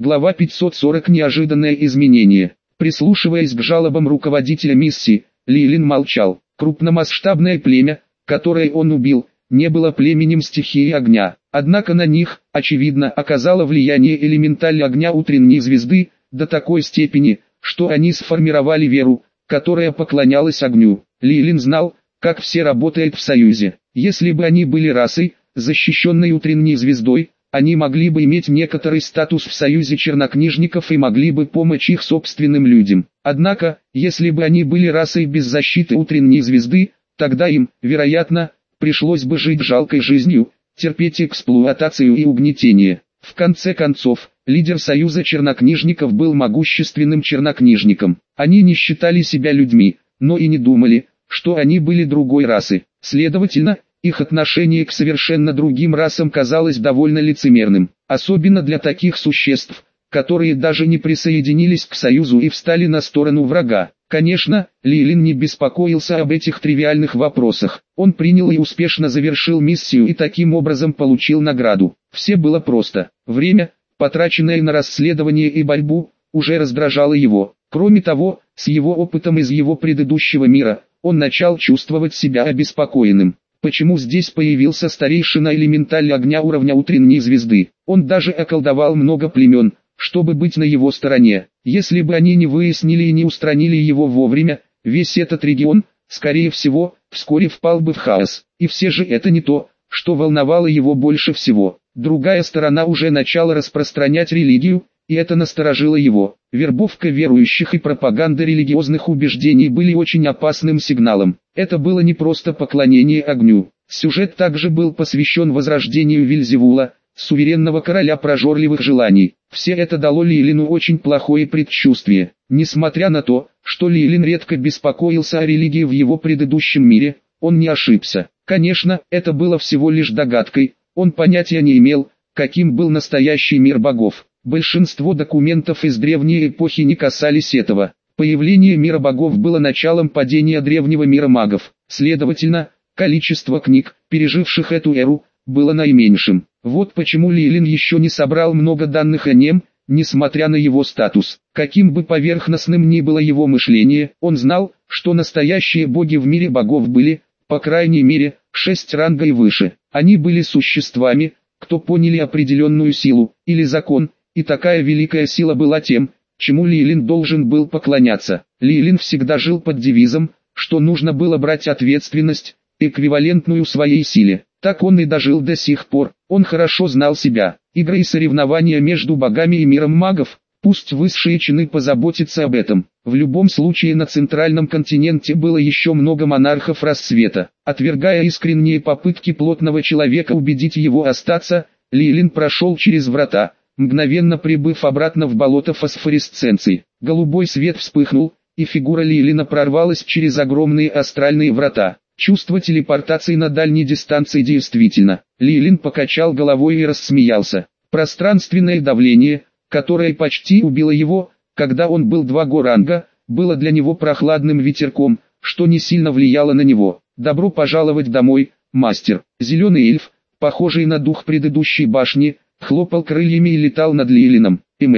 Глава 540. Неожиданное изменение. Прислушиваясь к жалобам руководителя миссии, Лилин молчал. Крупномасштабное племя, которое он убил, не было племенем стихии огня. Однако на них, очевидно, оказало влияние элементаль огня утренней звезды, до такой степени, что они сформировали веру, которая поклонялась огню. Лилин знал, как все работает в Союзе. Если бы они были расой, защищенной утренней звездой, они могли бы иметь некоторый статус в Союзе чернокнижников и могли бы помочь их собственным людям. Однако, если бы они были расой без защиты утренней звезды, тогда им, вероятно, пришлось бы жить жалкой жизнью, терпеть эксплуатацию и угнетение. В конце концов, лидер Союза чернокнижников был могущественным чернокнижником. Они не считали себя людьми, но и не думали, что они были другой расы. Следовательно, их отношение к совершенно другим расам казалось довольно лицемерным, особенно для таких существ, которые даже не присоединились к Союзу и встали на сторону врага. Конечно, Лилин не беспокоился об этих тривиальных вопросах. Он принял и успешно завершил миссию и таким образом получил награду. Все было просто. Время, потраченное на расследование и борьбу, уже раздражало его. Кроме того, с его опытом из его предыдущего мира, он начал чувствовать себя обеспокоенным. Почему здесь появился старейшина элементаль огня уровня утренней звезды? Он даже околдовал много племен, чтобы быть на его стороне. Если бы они не выяснили и не устранили его вовремя, весь этот регион, скорее всего, вскоре впал бы в хаос. И все же это не то, что волновало его больше всего. Другая сторона уже начала распространять религию, и это насторожило его. Вербовка верующих и пропаганда религиозных убеждений были очень опасным сигналом. Это было не просто поклонение огню. Сюжет также был посвящен возрождению Вельзевула, суверенного короля прожорливых желаний. Все это дало Лилину очень плохое предчувствие. Несмотря на то, что Лилин редко беспокоился о религии в его предыдущем мире, он не ошибся. Конечно, это было всего лишь догадкой, он понятия не имел, каким был настоящий мир богов. Большинство документов из древней эпохи не касались этого. Появление мира богов было началом падения древнего мира магов. Следовательно, количество книг, переживших эту эру, было наименьшим. Вот почему Лилин еще не собрал много данных о нем, несмотря на его статус. Каким бы поверхностным ни было его мышление, он знал, что настоящие боги в мире богов были, по крайней мере, 6 ранга и выше. Они были существами, кто поняли определенную силу, или закон, и такая великая сила была тем, чему Лилин должен был поклоняться. Лилин всегда жил под девизом, что нужно было брать ответственность, эквивалентную своей силе. Так он и дожил до сих пор. Он хорошо знал себя. Игры и соревнования между богами и миром магов, пусть высшие чины позаботятся об этом. В любом случае на центральном континенте было еще много монархов рассвета. Отвергая искренние попытки плотного человека убедить его остаться, Лилин прошел через врата, мгновенно прибыв обратно в болото фосфоресценции. Голубой свет вспыхнул, и фигура Лилина прорвалась через огромные астральные врата. Чувство телепортации на дальней дистанции действительно. Лилин покачал головой и рассмеялся. Пространственное давление, которое почти убило его, когда он был 2 ранга, было для него прохладным ветерком, что не сильно влияло на него. «Добро пожаловать домой, мастер». Зеленый эльф, похожий на дух предыдущей башни, хлопал крыльями и летал над Лилином.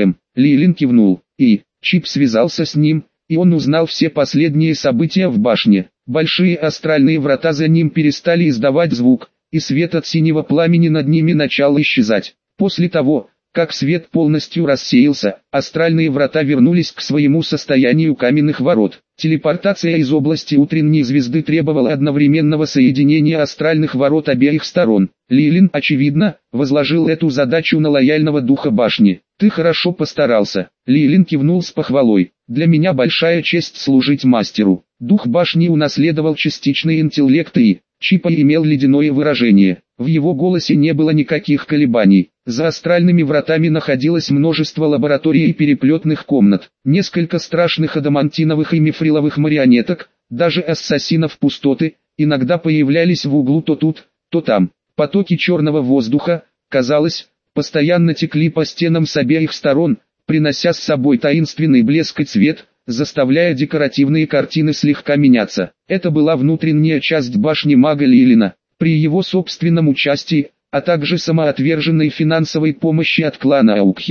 Лилин кивнул, и Чип связался с ним, и он узнал все последние события в башне. Большие астральные врата за ним перестали издавать звук, и свет от синего пламени над ними начал исчезать. После того, как свет полностью рассеялся, астральные врата вернулись к своему состоянию каменных ворот. Телепортация из области утренней звезды требовала одновременного соединения астральных ворот обеих сторон. Лилин, очевидно, возложил эту задачу на лояльного духа башни. «Ты хорошо постарался». Лилин кивнул с похвалой. «Для меня большая честь служить мастеру». Дух башни унаследовал частичный интеллект и Чипа имел ледяное выражение. В его голосе не было никаких колебаний. За астральными вратами находилось множество лабораторий и переплетных комнат. Несколько страшных адамантиновых и мифриловых марионеток, даже ассасинов пустоты, иногда появлялись в углу то тут, то там. Потоки черного воздуха, казалось, постоянно текли по стенам с обеих сторон, принося с собой таинственный блеск и цвет, заставляя декоративные картины слегка меняться. Это была внутренняя часть башни мага Лилина. При его собственном участии, а также самоотверженной финансовой помощи от клана Аукхерт,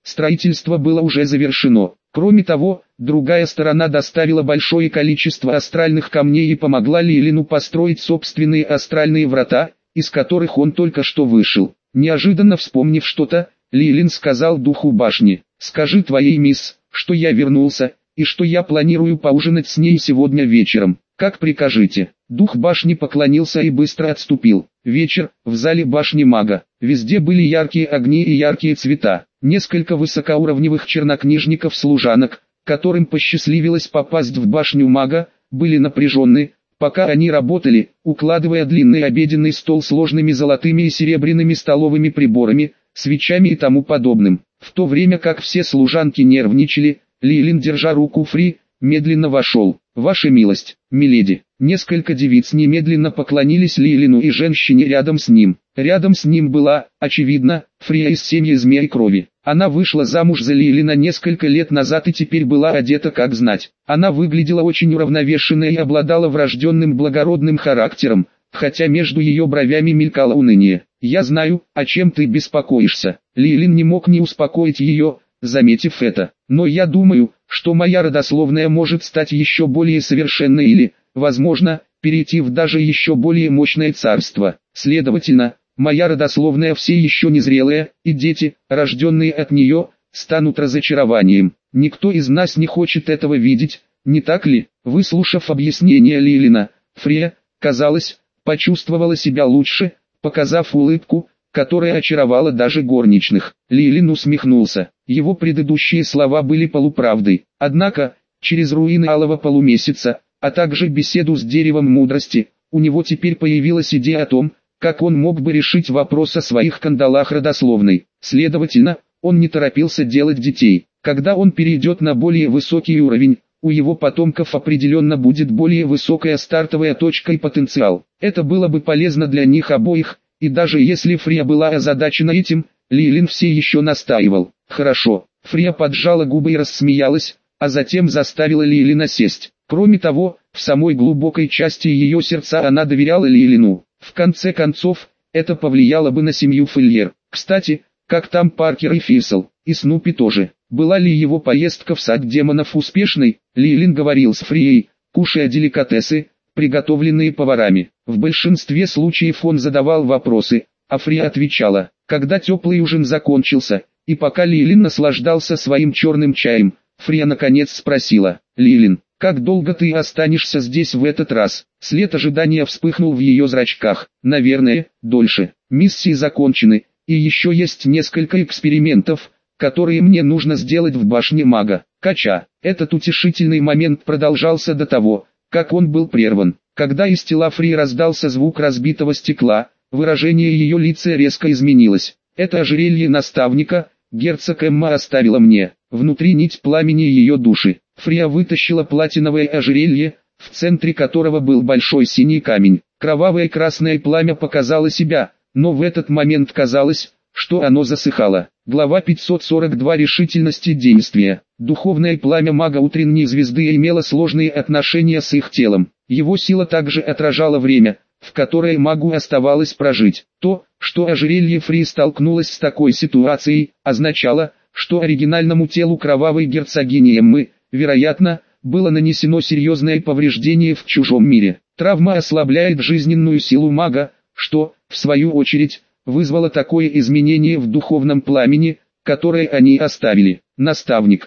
строительство было уже завершено. Кроме того, другая сторона доставила большое количество астральных камней и помогла Лилину построить собственные астральные врата, из которых он только что вышел. Неожиданно вспомнив что-то, Лилин сказал духу башни: «Скажи твоей мисс, что я вернулся, и что я планирую поужинать с ней сегодня вечером. Как прикажете». Дух башни поклонился и быстро отступил. Вечер, в зале башни мага. Везде были яркие огни и яркие цвета. Несколько высокоуровневых чернокнижников-служанок, которым посчастливилось попасть в башню мага, были напряжены, пока они работали, укладывая длинный обеденный стол сложными золотыми и серебряными столовыми приборами, свечами и тому подобным. В то время как все служанки нервничали, Лилин, держа руку Фри, медленно вошел. «Ваша милость, миледи». Несколько девиц немедленно поклонились Лилину и женщине рядом с ним. Рядом с ним была, очевидно, Фрия из семьи Змеи Крови. Она вышла замуж за Лилина несколько лет назад и теперь была одета как знать. Она выглядела очень уравновешенной и обладала врожденным благородным характером, хотя между ее бровями мелькало уныние. «Я знаю, о чем ты беспокоишься». Лилин не мог не успокоить ее, заметив это. «Но я думаю, что моя родословная может стать еще более совершенной или, возможно, перейти в даже еще более мощное царство. Следовательно, моя родословная все еще незрелая, и дети, рожденные от нее, станут разочарованием. Никто из нас не хочет этого видеть, не так ли?» Выслушав объяснение Лилина, Фрия, казалось, почувствовала себя лучше, показав улыбку, которая очаровала даже горничных. Лилин усмехнулся. Его предыдущие слова были полуправдой. Однако, через руины Алого Полумесяца, а также беседу с Деревом Мудрости, у него теперь появилась идея о том, как он мог бы решить вопрос о своих кандалах родословной. Следовательно, он не торопился делать детей. Когда он перейдет на более высокий уровень, у его потомков определенно будет более высокая стартовая точка и потенциал. Это было бы полезно для них обоих, и даже если Фрия была озадачена этим, Лилин все еще настаивал. «Хорошо». Фрия поджала губы и рассмеялась, а затем заставила Лилина сесть. Кроме того, в самой глубокой части ее сердца она доверяла Лилину. В конце концов, это повлияло бы на семью Фельер. Кстати, как там Паркер и Фисл, и Снупи тоже. Была ли его поездка в сад демонов успешной? Лилин говорил с Фрией, кушая деликатесы, приготовленные поварами. В большинстве случаев он задавал вопросы, а Фрия отвечала. Когда теплый ужин закончился, и пока Лилин наслаждался своим черным чаем, Фрия наконец спросила: «Лилин, как долго ты останешься здесь в этот раз?» След ожидания вспыхнул в ее зрачках. «Наверное, дольше. Миссии закончены, и еще есть несколько экспериментов, которые мне нужно сделать в башне мага». Кача. Этот утешительный момент продолжался до того, как он был прерван. Когда из тела Фри раздался звук разбитого стекла, выражение ее лица резко изменилось. «Это ожерелье наставника, герцог Эмма оставила мне». Внутри нить пламени ее души. Фрия вытащила платиновое ожерелье, в центре которого был большой синий камень. Кровавое красное пламя показало себя, но в этот момент казалось, что оно засыхало. Глава 542. Решительности действия. Духовное пламя мага утренней звезды имело сложные отношения с их телом. Его сила также отражала время, в которое магу оставалось прожить. То, что ожерелье Фри столкнулось с такой ситуацией, означало, что оригинальному телу кровавой герцогини Эммы, вероятно, было нанесено серьезное повреждение в чужом мире. Травма ослабляет жизненную силу мага, что, в свою очередь, вызвало такое изменение в духовном пламени, которое они оставили. Наставник.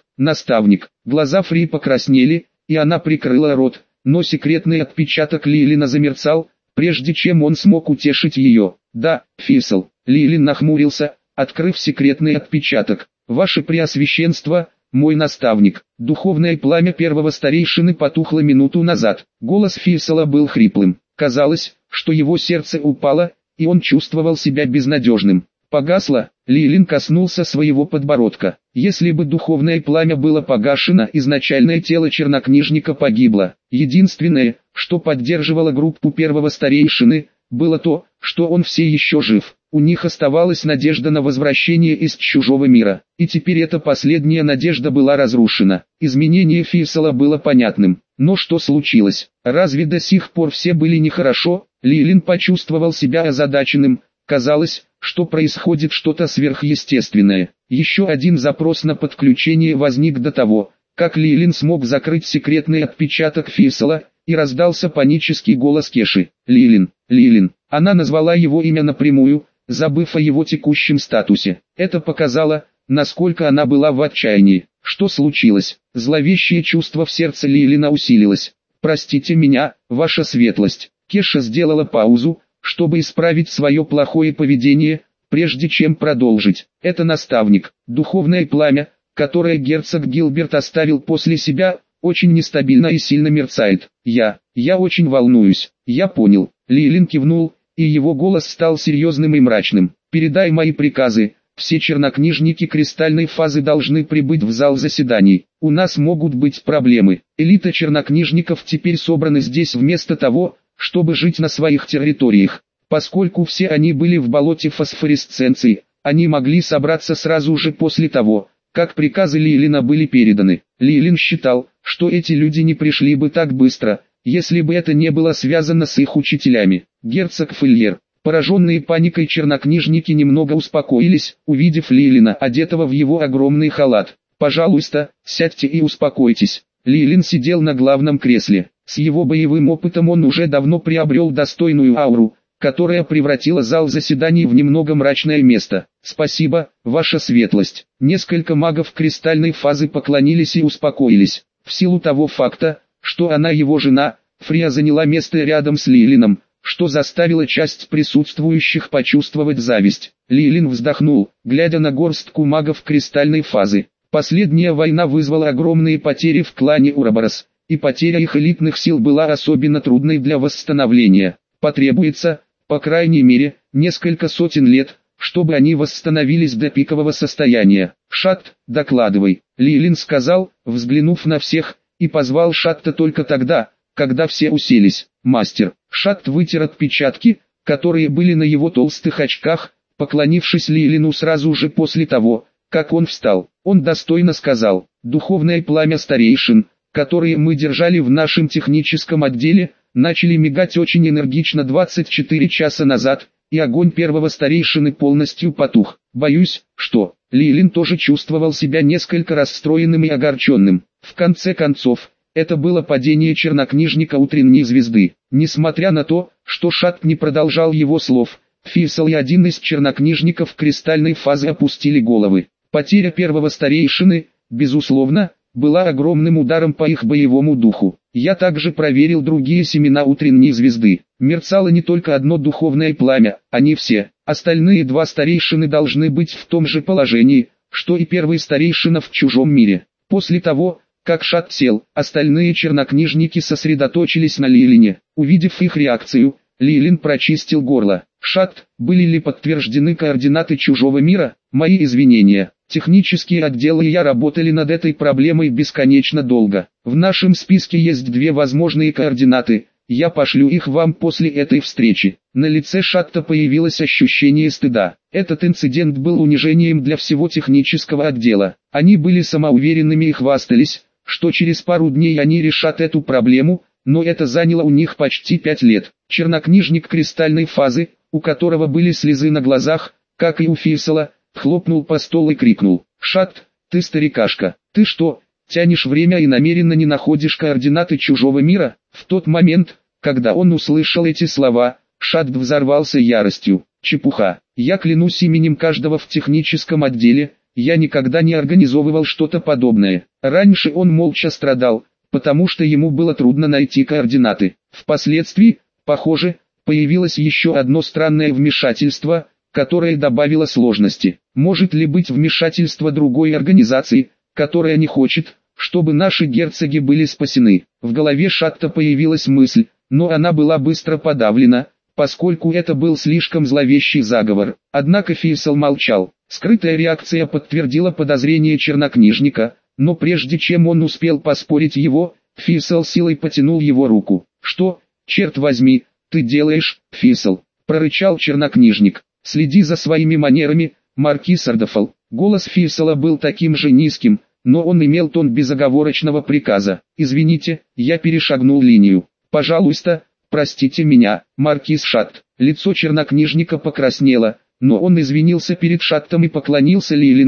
Глаза Фри покраснели, и она прикрыла рот, но секретный отпечаток Лилина замерцал, прежде чем он смог утешить ее. «Да, Фисл». Лилин нахмурился, открыв секретный отпечаток. «Ваше Преосвященство, мой наставник». Духовное пламя первого старейшины потухло минуту назад. Голос Фисла был хриплым. Казалось, что его сердце упало, и он чувствовал себя безнадежным. Погасло. Лилин коснулся своего подбородка. Если бы духовное пламя было погашено, изначальное тело чернокнижника погибло. Единственное, что поддерживало группу первого старейшины, было то, что он все еще жив. У них оставалась надежда на возвращение из чужого мира, и теперь эта последняя надежда была разрушена. Изменение Фисла было понятным. Но что случилось? Разве до сих пор все были нехорошо? Лилин почувствовал себя озадаченным. Казалось, что происходит что-то сверхъестественное. Еще один запрос на подключение возник до того, как Лилин смог закрыть секретный отпечаток Фейсала, и раздался панический голос Кеши. «Лилин, Лилин». Она назвала его имя напрямую, забыв о его текущем статусе. Это показало, насколько она была в отчаянии. Что случилось? Зловещее чувство в сердце Лилина усилилось. «Простите меня, ваша светлость». Кеша сделала паузу, чтобы исправить свое плохое поведение, прежде чем продолжить. «Это наставник, духовное пламя, которое герцог Гилберт оставил после себя, очень нестабильно и сильно мерцает. Я очень волнуюсь». «Я понял». Лилин кивнул, и его голос стал серьезным и мрачным. «Передай мои приказы. Все чернокнижники кристальной фазы должны прибыть в зал заседаний. У нас могут быть проблемы. Элита чернокнижников теперь собраны здесь вместо того, чтобы жить на своих территориях. Поскольку все они были в болоте фосфоресценции, они могли собраться сразу же после того, как приказы Лилина были переданы. Лилин считал, что эти люди не пришли бы так быстро, если бы это не было связано с их учителями. Герцог Фельер. Пораженные паникой чернокнижники немного успокоились, увидев Лилина, одетого в его огромный халат. «Пожалуйста, сядьте и успокойтесь». Лилин сидел на главном кресле. С его боевым опытом он уже давно приобрел достойную ауру, которая превратила зал заседаний в немного мрачное место. «Спасибо, ваша светлость». Несколько магов кристальной фазы поклонились и успокоились. В силу того факта, что она его жена, Фрия заняла место рядом с Лилином, что заставило часть присутствующих почувствовать зависть. Лилин вздохнул, глядя на горстку магов кристальной фазы. Последняя война вызвала огромные потери в клане Ураборос, и потеря их элитных сил была особенно трудной для восстановления. Потребуется, по крайней мере, несколько сотен лет, чтобы они восстановились до пикового состояния. «Шатт, докладывай», Лилин сказал, взглянув на всех, и позвал Шатта только тогда, когда все уселись. «Мастер». Шатт вытер отпечатки, которые были на его толстых очках, поклонившись Лилину сразу же после того, как он встал. Он достойно сказал: «Духовное пламя старейшин, которые мы держали в нашем техническом отделе, начали мигать очень энергично 24 часа назад, и огонь первого старейшины полностью потух. Боюсь, что...» Лилин тоже чувствовал себя несколько расстроенным и огорченным. В конце концов, это было падение чернокнижника утренней звезды. Несмотря на то, что Шатт не продолжал его слов, Фейсал и один из чернокнижников кристальной фазы опустили головы. Потеря первого старейшины, безусловно, была огромным ударом по их боевому духу. Я также проверил другие семена утренней звезды. Мерцало не только одно духовное пламя, они все. Остальные два старейшины должны быть в том же положении, что и первый старейшина в чужом мире. После того, как Шатт сел, остальные чернокнижники сосредоточились на Лилине. Увидев их реакцию, Лилин прочистил горло. «Шатт, были ли подтверждены координаты чужого мира? Мои извинения. Технические отделы и я работали над этой проблемой бесконечно долго. В нашем списке есть две возможные координаты. Я пошлю их вам после этой встречи». На лице Шатта появилось ощущение стыда. Этот инцидент был унижением для всего технического отдела. Они были самоуверенными и хвастались, что через пару дней они решат эту проблему, но это заняло у них почти 5 лет. Чернокнижник кристальной фазы, у которого были слезы на глазах, как и у Фейсала, хлопнул по столу и крикнул: «Шатт, ты старикашка, ты что, тянешь время и намеренно не находишь координаты чужого мира?» В тот момент, когда он услышал эти слова, Шатт взорвался яростью. «Чепуха, я клянусь именем каждого в техническом отделе, я никогда не организовывал что-то подобное». Раньше он молча страдал, потому что ему было трудно найти координаты. Впоследствии, похоже, появилось еще одно странное вмешательство, которое добавило сложности. Может ли быть вмешательство другой организации, которая не хочет, чтобы наши герцоги были спасены? В голове Шатта появилась мысль, но она была быстро подавлена, поскольку это был слишком зловещий заговор. Однако Фейсал молчал. Скрытая реакция подтвердила подозрение чернокнижника, но прежде чем он успел поспорить его, Фейсал силой потянул его руку. «Что, черт возьми, ты делаешь, Фейсал?» — прорычал чернокнижник. «Следи за своими манерами, маркиз Ардафал». Голос Фейсала был таким же низким, но он имел тон безоговорочного приказа. «Извините, я перешагнул линию. Пожалуйста, простите меня, маркиз Шатт». Лицо чернокнижника покраснело, но он извинился перед Шаттом и поклонился Лилину,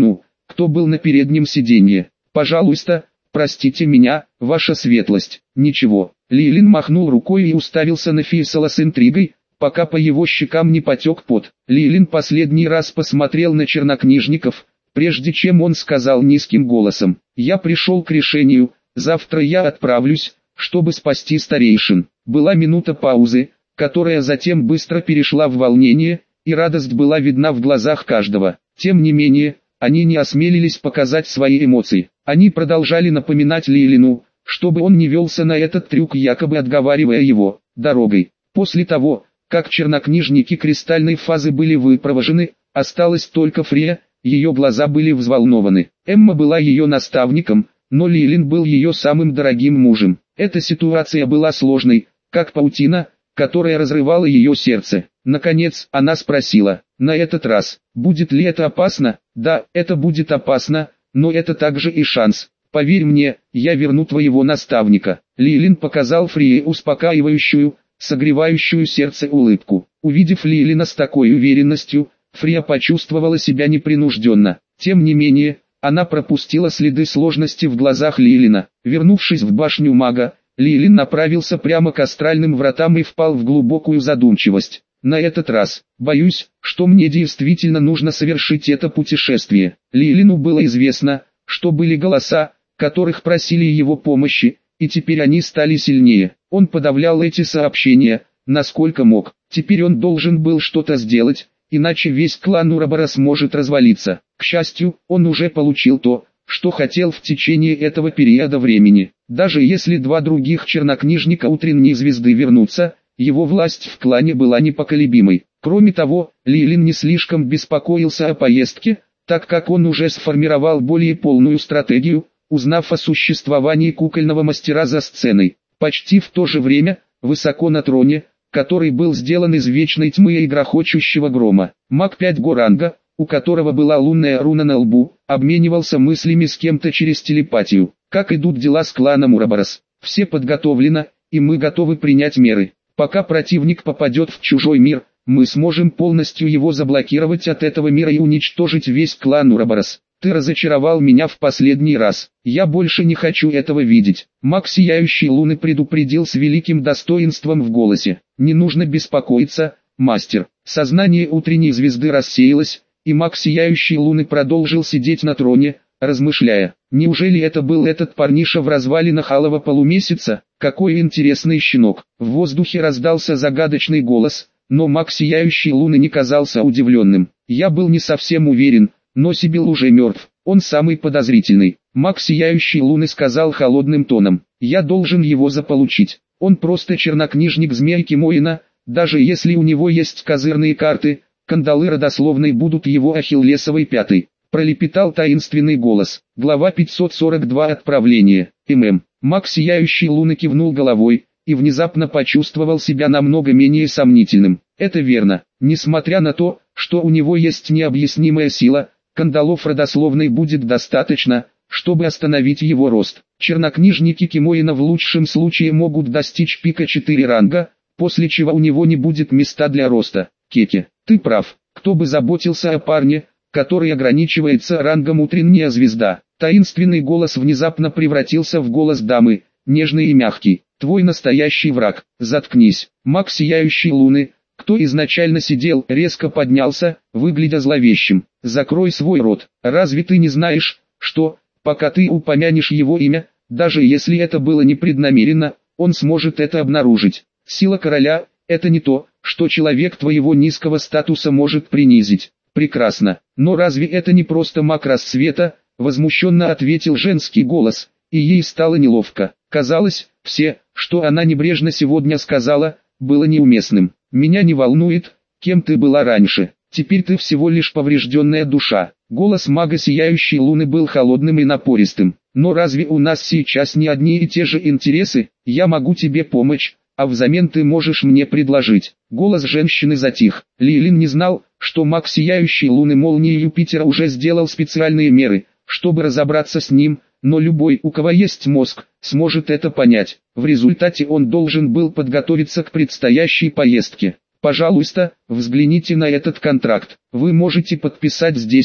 кто был на переднем сиденье. «Пожалуйста, простите меня, ваша светлость». «Ничего». Лилин махнул рукой и уставился на Фейсала с интригой, пока по его щекам не потек пот. Лилин последний раз посмотрел на чернокнижников, прежде чем он сказал низким голосом: «Я пришел к решению, завтра я отправлюсь, чтобы спасти старейшин». Была минута паузы, которая затем быстро перешла в волнение, и радость была видна в глазах каждого. Тем не менее, они не осмелились показать свои эмоции. Они продолжали напоминать Лилину, чтобы он не велся на этот трюк, якобы отговаривая его дорогой. После того, как чернокнижники кристальной фазы были выпровожены, осталась только Фрея, ее глаза были взволнованы. Эмма была ее наставником, но Лилин был ее самым дорогим мужем. Эта ситуация была сложной, как паутина, которая разрывала ее сердце. Наконец, она спросила: «На этот раз, будет ли это опасно?» «Да, это будет опасно, но это также и шанс. Поверь мне, я верну твоего наставника». Лилин показал Фрие успокаивающую, согревающую сердце улыбку. Увидев Лилина с такой уверенностью, Фрия почувствовала себя непринужденно. Тем не менее, она пропустила следы сложности в глазах Лилина. Вернувшись в башню мага, Лилин направился прямо к астральным вратам и впал в глубокую задумчивость. «На этот раз, боюсь, что мне действительно нужно совершить это путешествие». Лилину было известно, что были голоса, которых просили его помощи, и теперь они стали сильнее. Он подавлял эти сообщения, насколько мог. Теперь он должен был что-то сделать, иначе весь клан Ураборос может развалиться. К счастью, он уже получил то, что хотел в течение этого периода времени. Даже если два других чернокнижника утренней звезды вернутся, его власть в клане была непоколебимой. Кроме того, Лилин не слишком беспокоился о поездке, так как он уже сформировал более полную стратегию, узнав о существовании кукольного мастера за сценой. Почти в то же время, высоко на троне, который был сделан из вечной тьмы и грохочущего грома, маг 5 ранга, у которого была лунная руна на лбу, обменивался мыслями с кем-то через телепатию. «Как идут дела с кланом Ураборос?» «Все подготовлено, и мы готовы принять меры. Пока противник попадет в чужой мир, мы сможем полностью его заблокировать от этого мира и уничтожить весь клан Ураборос. Ты разочаровал меня в последний раз. Я больше не хочу этого видеть». Маг Сияющей Луны предупредил с великим достоинством в голосе. «Не нужно беспокоиться, мастер». Сознание утренней звезды рассеялось, и маг Сияющей Луны продолжил сидеть на троне, размышляя. Неужели это был этот парниша в развалинах алого полумесяца? Какой интересный щенок. В воздухе раздался загадочный голос, но маг Сияющей Луны не казался удивленным. «Я был не совсем уверен, но Сибил уже мертв, он самый подозрительный». Маг Сияющей Луны сказал холодным тоном: «Я должен его заполучить. Он просто чернокнижник Змейки Моина, даже если у него есть козырные карты, кандалы родословной будут его ахиллесовой пятой». Пролепетал таинственный голос. Глава 542. Отправление. Маг Сияющей Луны кивнул головой, и внезапно почувствовал себя намного менее сомнительным. Это верно. Несмотря на то, что у него есть необъяснимая сила, кандалов родословной будет достаточно, чтобы остановить его рост. Чернокнижники Кимоина в лучшем случае могут достичь пика 4 ранга, после чего у него не будет места для роста. Кеке, ты прав. Кто бы заботился о парне, который ограничивается рангом утренняя звезда. Таинственный голос внезапно превратился в голос дамы, нежный и мягкий. Твой настоящий враг. Заткнись. Маг Сияющей Луны, кто изначально сидел, резко поднялся, выглядя зловещим. Закрой свой рот. Разве ты не знаешь, что, пока ты упомянешь его имя, даже если это было непреднамеренно, он сможет это обнаружить. Сила короля – это не то, что человек твоего низкого статуса может принизить. Прекрасно, но разве это не просто маг рассвета? Возмущенно ответил женский голос, и ей стало неловко. Казалось, все, что она небрежно сегодня сказала, было неуместным. Меня не волнует, кем ты была раньше, теперь ты всего лишь поврежденная душа. Голос мага Сияющей Луны был холодным и напористым. Но разве у нас сейчас не одни и те же интересы? Я могу тебе помочь, а взамен ты можешь мне предложить. Голос женщины затих. Лилин не знал, что маг Сияющей Луны Молнии Юпитера уже сделал специальные меры, чтобы разобраться с ним, но любой, у кого есть мозг, сможет это понять. В результате он должен был подготовиться к предстоящей поездке. Пожалуйста, взгляните на этот контракт. Вы можете подписать здесь,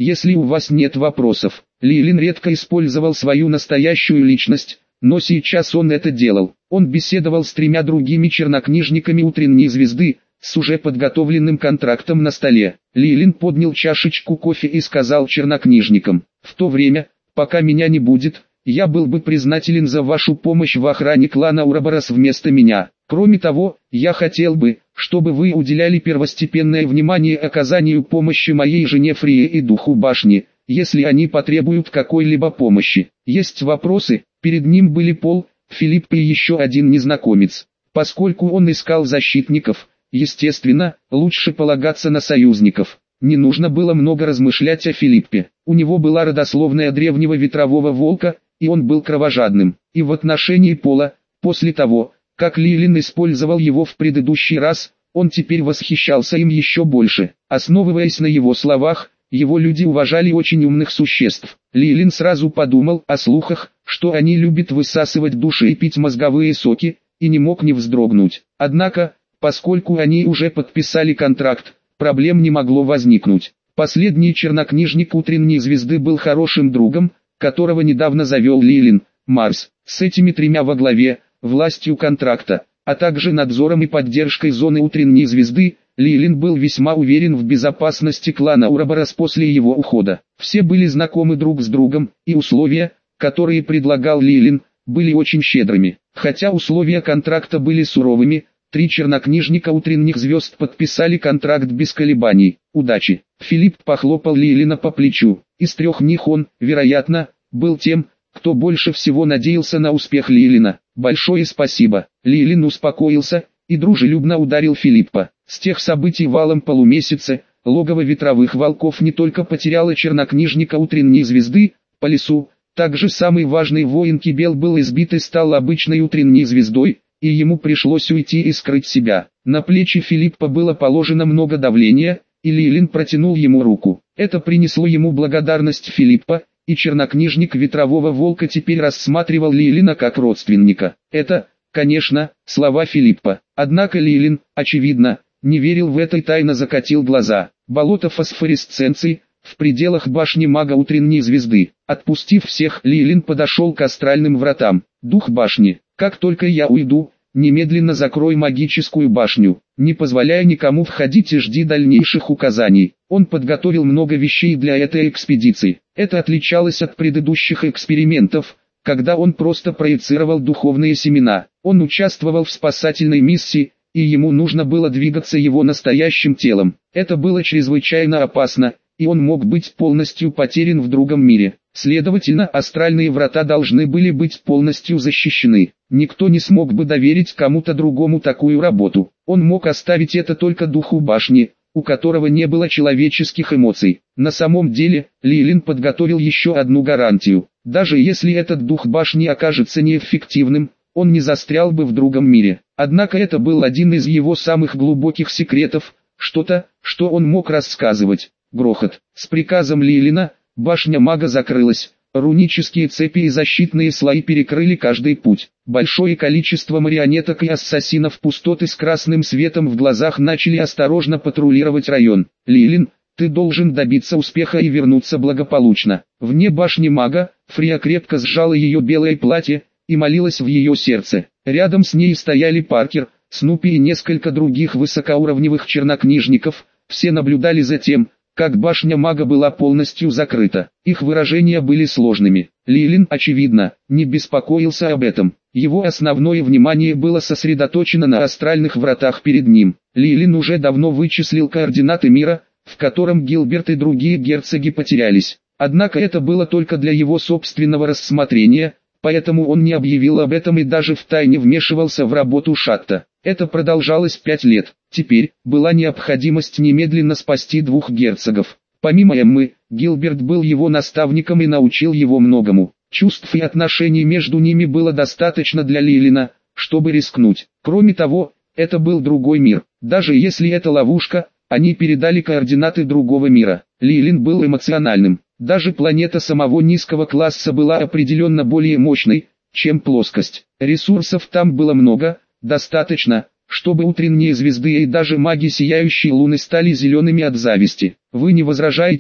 если у вас нет вопросов. Лилин редко использовал свою настоящую личность, но сейчас он это делал. Он беседовал с 3 другими чернокнижниками утренней звезды, с уже подготовленным контрактом на столе. Лилин поднял чашечку кофе и сказал чернокнижникам: «В то время, пока меня не будет, я был бы признателен за вашу помощь в охране клана Ураборос вместо меня. Кроме того, я хотел бы, чтобы вы уделяли первостепенное внимание оказанию помощи моей жене Фрие и духу башни, если они потребуют какой-либо помощи. Есть вопросы?» Перед ним были Пол, Филипп и еще один незнакомец. Поскольку он искал защитников, естественно, лучше полагаться на союзников. Не нужно было много размышлять о Филиппе. У него была родословная древнего ветрового волка, и он был кровожадным. И в отношении Пола, после того, как Лилин использовал его в предыдущий раз, он теперь восхищался им еще больше. Основываясь на его словах, его люди уважали очень умных существ. Лилин сразу подумал о слухах, что они любят высасывать души и пить мозговые соки, и не мог не вздрогнуть. Однако, поскольку они уже подписали контракт, проблем не могло возникнуть. Последний чернокнижник утренней звезды был хорошим другом, которого недавно завел Лилин, Марс. С этими 3 во главе, властью контракта, а также надзором и поддержкой зоны утренней звезды, Лилин был весьма уверен в безопасности клана Ураборос после его ухода. Все были знакомы друг с другом, и условия, которые предлагал Лилин, были очень щедрыми. Хотя условия контракта были суровыми, 3 чернокнижника утренних звезд подписали контракт без колебаний. Удачи! Филипп похлопал Лилина по плечу. Из 3 них он, вероятно, был тем, кто больше всего надеялся на успех Лилина. Большое спасибо. Лилин успокоился и дружелюбно ударил Филиппа. С тех событий в Алом полумесяце, логово ветровых волков не только потеряло чернокнижника утренней звезды, по лесу, также самый важный воин Кибел был избит и стал обычной утренней звездой, и ему пришлось уйти и скрыть себя. На плечи Филиппа было положено много давления, и Лилин протянул ему руку. Это принесло ему благодарность Филиппа, и чернокнижник ветрового волка теперь рассматривал Лилина как родственника. Это, конечно, слова Филиппа. Однако Лилин, очевидно, не верил в это и тайно закатил глаза. Болото фосфоресценции, в пределах башни мага утренней звезды. Отпустив всех, Лилин подошел к астральным вратам. Дух башни: «Как только я уйду, немедленно закрой магическую башню, не позволяя никому входить и жди дальнейших указаний». Он подготовил много вещей для этой экспедиции. Это отличалось от предыдущих экспериментов, когда он просто проецировал духовные семена. Он участвовал в спасательной миссии, и ему нужно было двигаться его настоящим телом. Это было чрезвычайно опасно, и он мог быть полностью потерян в другом мире. Следовательно, астральные врата должны были быть полностью защищены. Никто не смог бы доверить кому-то другому такую работу. Он мог оставить это только духу башни, у которого не было человеческих эмоций. На самом деле, Лилин подготовил еще одну гарантию. Даже если этот дух башни окажется неэффективным, он не застрял бы в другом мире. Однако это был один из его самых глубоких секретов, что-то, что он мог рассказывать. Грохот. С приказом Лилина, башня мага закрылась. Рунические цепи и защитные слои перекрыли каждый путь. Большое количество марионеток и ассасинов пустоты с красным светом в глазах начали осторожно патрулировать район. «Лилин, ты должен добиться успеха и вернуться благополучно». Вне башни мага, Фрия крепко сжала ее белое платье и молилась в ее сердце. Рядом с ней стояли Паркер, Снупи и несколько других высокоуровневых чернокнижников. Все наблюдали за тем, как башня мага была полностью закрыта. Их выражения были сложными. Лилин, очевидно, не беспокоился об этом. Его основное внимание было сосредоточено на астральных вратах перед ним. Лилин уже давно вычислил координаты мира, в котором Гилберт и другие герцоги потерялись. Однако это было только для его собственного рассмотрения, поэтому он не объявил об этом и даже втайне вмешивался в работу Шатта. Это продолжалось 5 лет. Теперь была необходимость немедленно спасти 2 герцогов. Помимо Эммы, Гилберт был его наставником и научил его многому. Чувств и отношений между ними было достаточно для Лилина, чтобы рискнуть. Кроме того, это был другой мир. Даже если это ловушка, они передали координаты другого мира. Лилин был эмоциональным. Даже планета самого низкого класса была определенно более мощной, чем плоскость. Ресурсов там было много, достаточно, чтобы утренние звезды и даже маги сияющей луны стали зелеными от зависти. «Вы не возражаете?»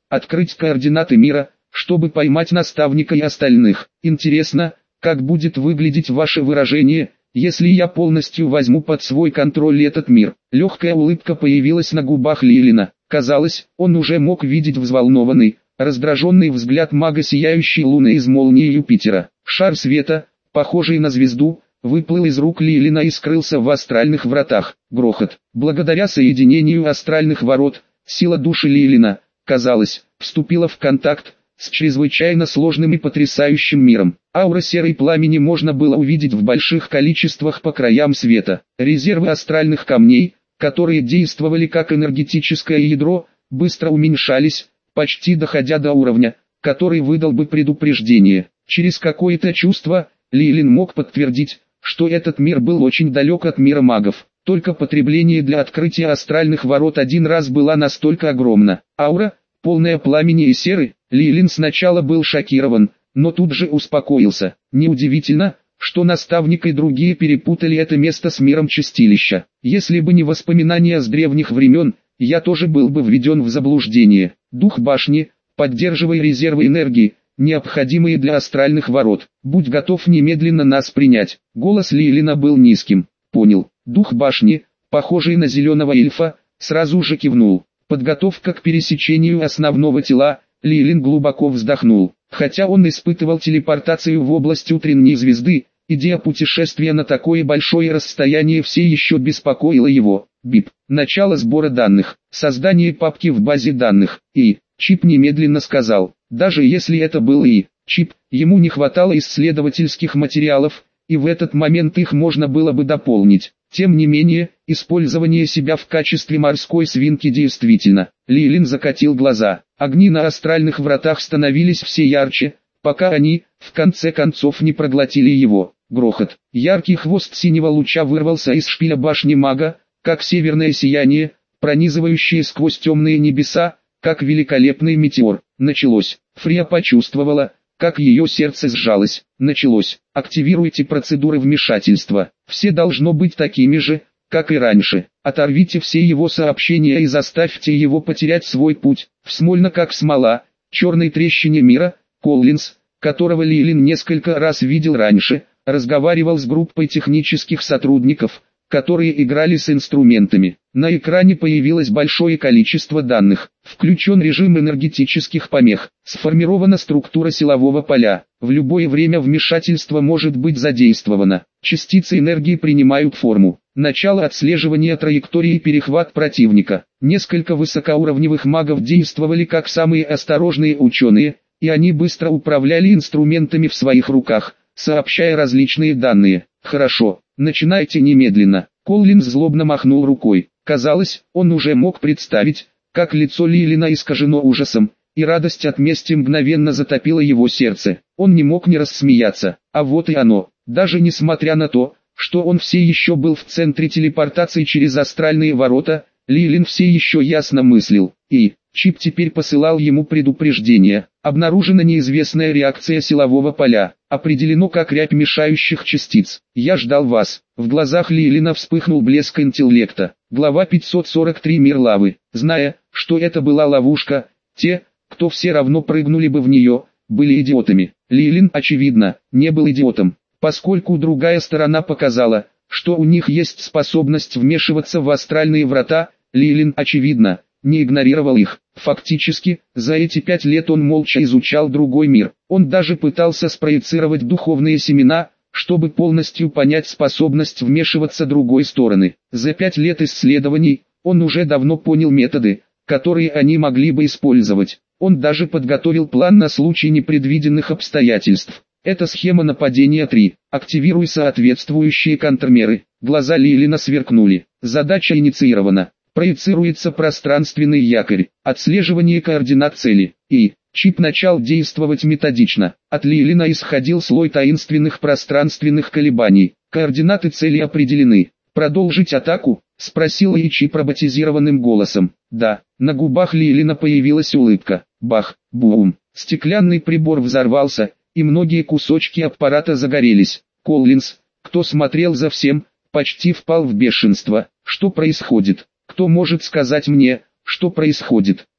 открыть координаты мира, чтобы поймать наставника и остальных. Интересно, как будет выглядеть ваше выражение, если я полностью возьму под свой контроль этот мир. Легкая улыбка появилась на губах Лилина. Казалось, он уже мог видеть взволнованный, раздраженный взгляд мага сияющей луны из молнии Юпитера. Шар света, похожий на звезду, выплыл из рук Лилина и скрылся в астральных вратах. Грохот. Благодаря соединению астральных ворот, сила души Лилина, казалось, вступила в контакт с чрезвычайно сложным и потрясающим миром. Аура серой пламени можно было увидеть в больших количествах по краям света. Резервы астральных камней, которые действовали как энергетическое ядро, быстро уменьшались, почти доходя до уровня, который выдал бы предупреждение. Через какое-то чувство, Лилин мог подтвердить, что этот мир был очень далек от мира магов. Только потребление для открытия астральных ворот один раз была настолько огромна. Аура, полная пламени и серы, Лилин сначала был шокирован, но тут же успокоился. Неудивительно, что наставник и другие перепутали это место с миром чистилища. Если бы не воспоминания с древних времен, я тоже был бы введен в заблуждение. Дух башни, поддерживай резервы энергии, необходимые для астральных ворот. Будь готов немедленно нас принять. Голос Лилина был низким. Понял. Дух башни, похожий на зеленого эльфа, сразу же кивнул. Подготовка к пересечению основного тела. Лилин глубоко вздохнул. Хотя он испытывал телепортацию в область утренней звезды, идея путешествия на такое большое расстояние все еще беспокоила его. БИП. Начало сбора данных. Создание папки в базе данных. Чип немедленно сказал. Даже если это был чип, ему не хватало исследовательских материалов, и в этот момент их можно было бы дополнить. Тем не менее, использование себя в качестве морской свинки действительно. Лилин закатил глаза. Огни на астральных вратах становились все ярче, пока они, в конце концов, не проглотили его. Грохот. Яркий хвост синего луча вырвался из шпиля башни мага, как северное сияние, пронизывающее сквозь темные небеса, как великолепный метеор. Началось. Фрия почувствовала, как ее сердце сжалось. Началось. Активируйте процедуры вмешательства. Все должно быть такими же, как и раньше. Оторвите все его сообщения и заставьте его потерять свой путь. В смольно как смола, черной трещине мира, Коллинз, которого Лилин несколько раз видел раньше, разговаривал с группой технических сотрудников, которые играли с инструментами. На экране появилось большое количество данных. Включен режим энергетических помех. Сформирована структура силового поля. В любое время вмешательство может быть задействовано. Частицы энергии принимают форму. Начало отслеживания траектории и перехват противника. Несколько высокоуровневых магов действовали как самые осторожные ученые, и они быстро управляли инструментами в своих руках, сообщая различные данные. Хорошо. Начинайте немедленно. Коллинз злобно махнул рукой. Казалось, он уже мог представить, как лицо Лилина искажено ужасом, и радость от мести мгновенно затопила его сердце. Он не мог не рассмеяться. А вот и оно. Даже несмотря на то, что он все еще был в центре телепортации через астральные ворота, Лилин все еще ясно мыслил. Чип теперь посылал ему предупреждение. Обнаружена неизвестная реакция силового поля. Определено как рябь мешающих частиц. Я ждал вас. В глазах Лилина вспыхнул блеск интеллекта. Глава 543. Мир лавы. Зная, что это была ловушка, те, кто все равно прыгнули бы в нее, были идиотами. Лилин, очевидно, не был идиотом, поскольку другая сторона показала, что у них есть способность вмешиваться в астральные врата. Лилин, очевидно, не игнорировал их. Фактически, за эти 5 лет он молча изучал другой мир. Он даже пытался спроецировать духовные семена, чтобы полностью понять способность вмешиваться другой стороны. За 5 лет исследований, он уже давно понял методы, которые они могли бы использовать. Он даже подготовил план на случай непредвиденных обстоятельств. Это схема нападения 3. Активируй соответствующие контрмеры. Глаза Лилина сверкнули. Задача инициирована. Проецируется пространственный якорь. Отслеживание координат цели. Чип начал действовать методично. От Лилина исходил слой таинственных пространственных колебаний. Координаты цели определены. «Продолжить атаку?» — спросил Чип роботизированным голосом. «Да». На губах Лилина появилась улыбка. Бах, бум. Стеклянный прибор взорвался, и многие кусочки аппарата загорелись. Коллинз, кто смотрел за всем, почти впал в бешенство. Что происходит? Кто может сказать мне, что происходит?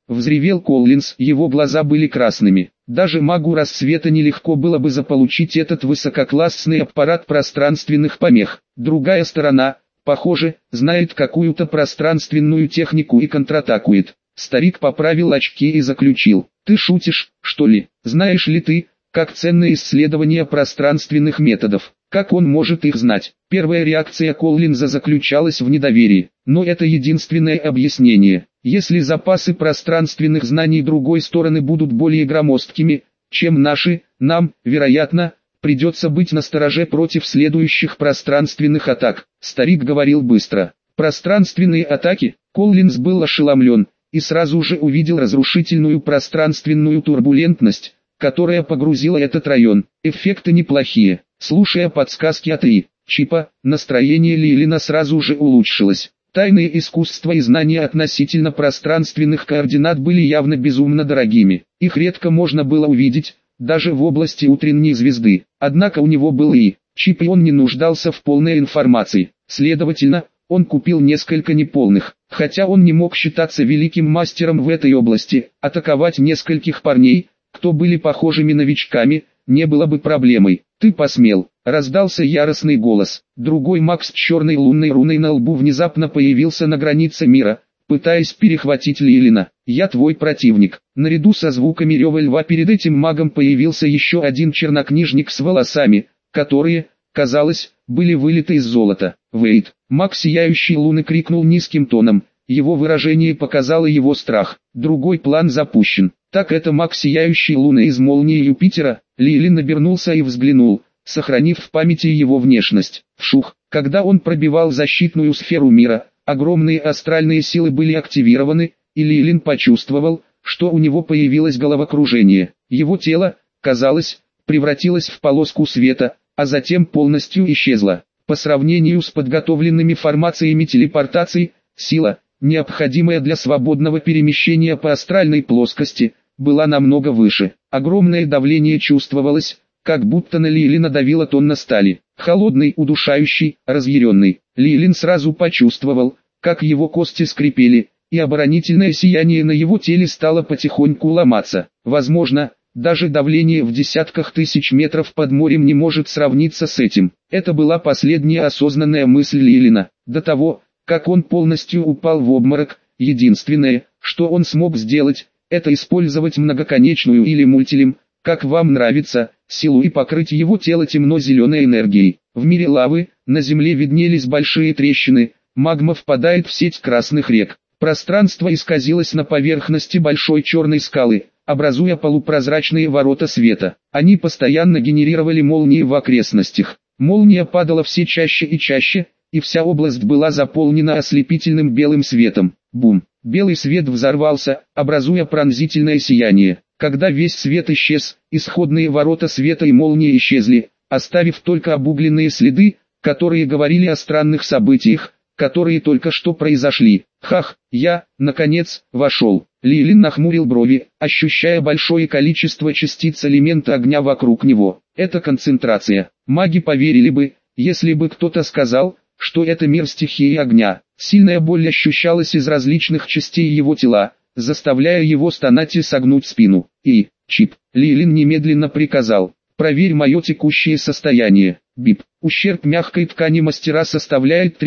взревел Коллинз, его глаза были красными. Даже магу рассвета нелегко было бы заполучить этот высококлассный аппарат пространственных помех. Другая сторона, похоже, знает какую-то пространственную технику и контратакует. Старик поправил очки и заключил: «Ты шутишь, что ли? Знаешь ли ты, как ценны исследования пространственных методов? Как он может их знать?» Первая реакция Коллинза заключалась в недоверии. Но это единственное объяснение. Если запасы пространственных знаний другой стороны будут более громоздкими, чем наши, нам, вероятно, придется быть настороже против следующих пространственных атак. Старик говорил быстро. Пространственные атаки? Коллинз был ошеломлен и сразу же увидел разрушительную пространственную турбулентность, которая погрузила этот район. Эффекты неплохие. Слушая подсказки от Чипа, настроение Лилина сразу же улучшилось. Тайные искусства и знания относительно пространственных координат были явно безумно дорогими. Их редко можно было увидеть, даже в области утренней звезды. Однако у него был Чип, и он не нуждался в полной информации. Следовательно, он купил несколько неполных. Хотя он не мог считаться великим мастером в этой области, атаковать нескольких парней, кто были похожими новичками, не было бы проблемой. «Ты посмел!» — раздался яростный голос. Другой маг с черной лунной руной на лбу внезапно появился на границе мира, пытаясь перехватить Лилина. «Я твой противник». Наряду со звуками рева льва перед этим магом появился еще один чернокнижник с волосами, которые, казалось, были вылиты из золота. «Вейт!» Маг сияющей луны крикнул низким тоном. Его выражение показало его страх. Другой план запущен. Так это маг сияющей луны из молнии Юпитера. Лилин обернулся и взглянул, сохранив в памяти его внешность. Вшух, когда он пробивал защитную сферу мира, огромные астральные силы были активированы, и Лилин почувствовал, что у него появилось головокружение. Его тело, казалось, превратилось в полоску света, а затем полностью исчезло. По сравнению с подготовленными формациями телепортации, сила, необходимая для свободного перемещения по астральной плоскости, была намного выше. Огромное давление чувствовалось, как будто на Лилина давила тонна стали. Холодный, удушающий, разъяренный. Лилин сразу почувствовал, как его кости скрипели, и оборонительное сияние на его теле стало потихоньку ломаться. Возможно, даже давление в десятках тысяч метров под морем не может сравниться с этим. Это была последняя осознанная мысль Лилина. До того, как он полностью упал в обморок, единственное, что он смог сделать, это использовать многоконечную или мультилим, как вам нравится, силу и покрыть его тело темно-зеленой энергией. В мире лавы, на земле виднелись большие трещины, магма впадает в сеть красных рек. Пространство исказилось на поверхности большой черной скалы, образуя полупрозрачные ворота света. Они постоянно генерировали молнии в окрестностях. Молния падала все чаще и чаще, и вся область была заполнена ослепительным белым светом. Бум! Белый свет взорвался, образуя пронзительное сияние. Когда весь свет исчез, исходные ворота света и молнии исчезли, оставив только обугленные следы, которые говорили о странных событиях, которые только что произошли. Хах, я, наконец, вошел. Лилин нахмурил брови, ощущая большое количество частиц элемента огня вокруг него. Это концентрация. Маги поверили бы, если бы кто-то сказал, что это мир стихии огня. Сильная боль ощущалась из различных частей его тела, заставляя его стонать и согнуть спину. Чип, Лилин немедленно приказал: проверь мое текущее состояние. Бип. Ущерб мягкой ткани мастера составляет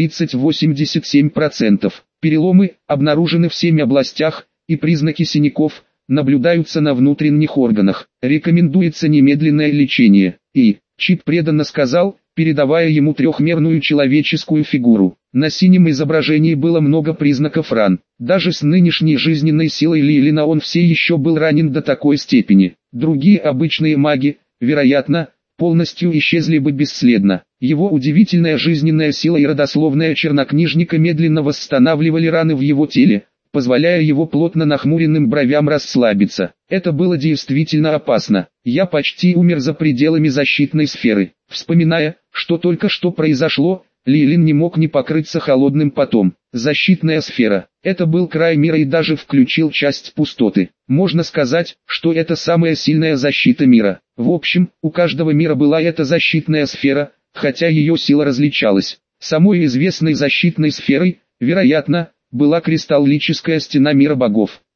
30-87%. Переломы обнаружены в 7 областях, и признаки синяков наблюдаются на внутренних органах. Рекомендуется немедленное лечение. Чип преданно сказал, передавая ему трехмерную человеческую фигуру. На синем изображении было много признаков ран. Даже с нынешней жизненной силой Лилина он все еще был ранен до такой степени. Другие обычные маги, вероятно, полностью исчезли бы бесследно. Его удивительная жизненная сила и родословная чернокнижника медленно восстанавливали раны в его теле, позволяя его плотно нахмуренным бровям расслабиться. Это было действительно опасно. Я почти умер за пределами защитной сферы. Вспоминая, что только что произошло, Лилин не мог не покрыться холодным потом. Защитная сфера. Это был край мира и даже включил часть пустоты. Можно сказать, что это самая сильная защита мира. В общем, у каждого мира была эта защитная сфера, хотя ее сила различалась. Самой известной защитной сферой, вероятно, была кристаллическая стена мира богов.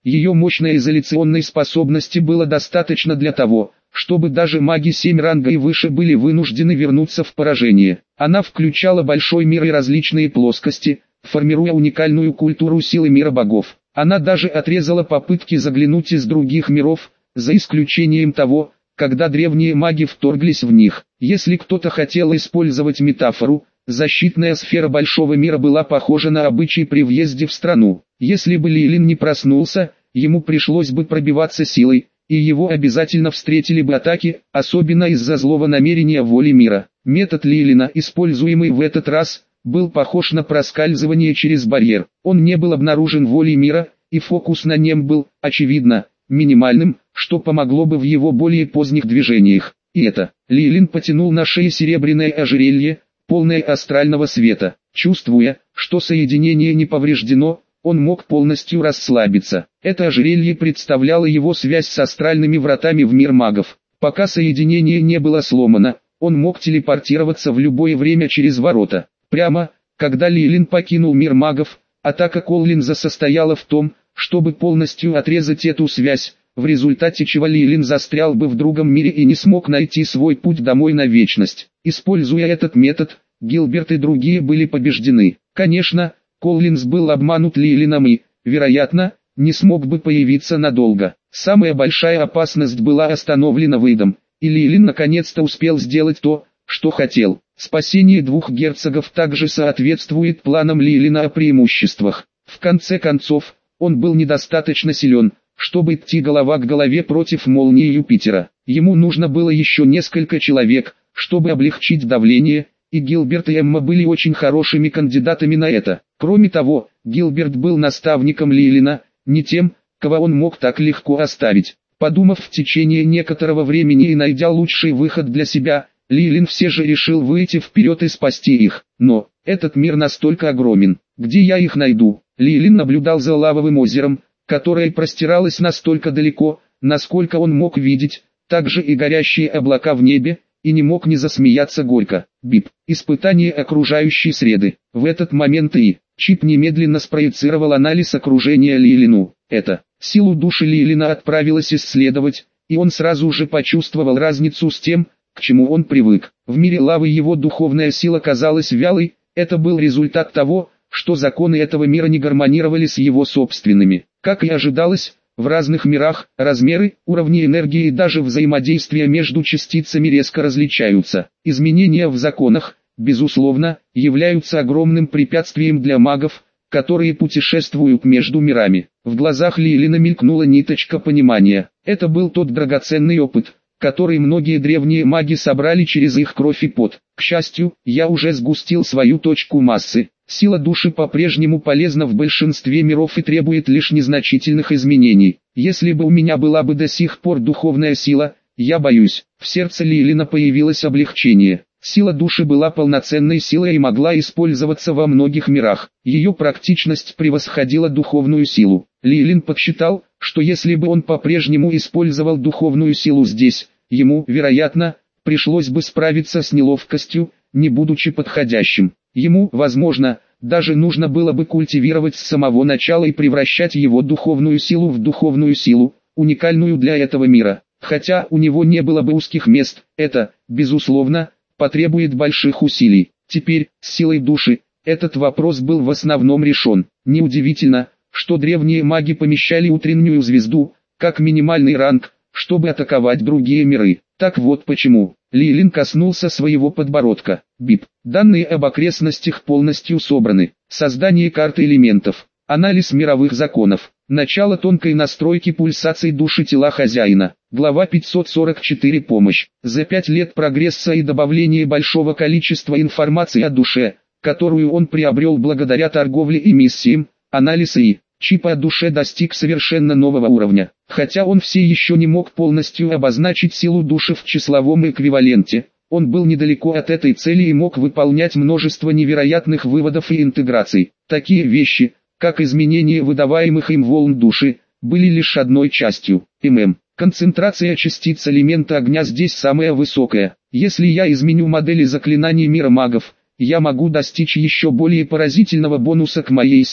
Ее мощной изоляционной способности было достаточно для того, чтобы даже маги 7 ранга и выше были вынуждены вернуться в поражение. Она включала большой мир и различные плоскости, формируя уникальную культуру силы мира богов. Она даже отрезала попытки заглянуть из других миров, за исключением того, когда древние маги вторглись в них. Если кто-то хотел использовать метафору, защитная сфера большого мира была похожа на обычай при въезде в страну. Если бы Лилин не проснулся, ему пришлось бы пробиваться силой, и его обязательно встретили бы атаки, особенно из-за злого намерения воли мира. Метод Лилина, используемый в этот раз, был похож на проскальзывание через барьер. Он не был обнаружен волей мира, и фокус на нем был, очевидно, минимальным, что помогло бы в его более поздних движениях. И это, Лилин потянул на шее серебряное ожерелье, полное астрального света. Чувствуя, что соединение не повреждено, он мог полностью расслабиться. Это ожерелье представляло его связь с астральными вратами в мир магов. Пока соединение не было сломано, он мог телепортироваться в любое время через ворота. Прямо, когда Лилин покинул мир магов, атака Коллинза состояла в том, чтобы полностью отрезать эту связь, в результате чего Лилин застрял бы в другом мире и не смог найти свой путь домой на вечность. Используя этот метод, Гилберт и другие были побеждены. Конечно, Коллинз был обманут Лилином и, вероятно, не смог бы появиться надолго. Самая большая опасность была остановлена Вейдом, и Лилин наконец-то успел сделать то, что хотел. Спасение двух герцогов также соответствует планам Лилина о преимуществах. В конце концов, он был недостаточно силен, чтобы идти голова к голове против молнии Юпитера. Ему нужно было еще несколько человек, чтобы облегчить давление, и Гилберт и Эмма были очень хорошими кандидатами на это. Кроме того, Гилберт был наставником Лилина, не тем, кого он мог так легко оставить. Подумав в течение некоторого времени и найдя лучший выход для себя, Лилин все же решил выйти вперед и спасти их. Но, этот мир настолько огромен, где я их найду? Лилин наблюдал за лавовым озером, которое простиралось настолько далеко, насколько он мог видеть, также и горящие облака в небе, и не мог не засмеяться горько. Бип. Испытание окружающей среды. В этот момент Чип немедленно спроецировал анализ окружения Лилину. Это, силу души Лилина отправилась исследовать, и он сразу же почувствовал разницу с тем, к чему он привык. В мире лавы его духовная сила казалась вялой, это был результат того, что законы этого мира не гармонировали с его собственными. Как и ожидалось, в разных мирах, размеры, уровни энергии и даже взаимодействия между частицами резко различаются. Изменения в законах, безусловно, являются огромным препятствием для магов, которые путешествуют между мирами. В глазах Лилина мелькнула ниточка понимания. Это был тот драгоценный опыт, который многие древние маги собрали через их кровь и пот. К счастью, я уже сгустил свою точку массы. Сила души по-прежнему полезна в большинстве миров и требует лишь незначительных изменений. Если бы у меня была бы до сих пор духовная сила, я боюсь, в сердце Лилина появилось облегчение. Сила души была полноценной силой и могла использоваться во многих мирах. Ее практичность превосходила духовную силу. Лилин подсчитал, что если бы он по-прежнему использовал духовную силу здесь, ему, вероятно, пришлось бы справиться с неловкостью, не будучи подходящим. Ему, возможно, даже нужно было бы культивировать с самого начала и превращать его духовную силу в духовную силу, уникальную для этого мира. Хотя у него не было бы узких мест, это, безусловно, потребует больших усилий. Теперь, с силой души, этот вопрос был в основном решен. Неудивительно, что древние маги помещали утреннюю звезду, как минимальный ранг, чтобы атаковать другие миры. Так вот почему. Лилин коснулся своего подбородка. Бип. Данные об окрестностях полностью собраны. Создание карты элементов. Анализ мировых законов. Начало тонкой настройки пульсаций души тела хозяина. Глава 544. Помощь. За 5 лет прогресса и добавления большого количества информации о душе, которую он приобрел благодаря торговле и миссиям, анализ чипа о душе достиг совершенно нового уровня. Хотя он все еще не мог полностью обозначить силу души в числовом эквиваленте, он был недалеко от этой цели и мог выполнять множество невероятных выводов и интеграций. Такие вещи, как изменение выдаваемых им волн души, были лишь одной частью. Концентрация частиц элемента огня здесь самая высокая. Если я изменю модели заклинаний мира магов, я могу достичь еще более поразительного бонуса к моей силе.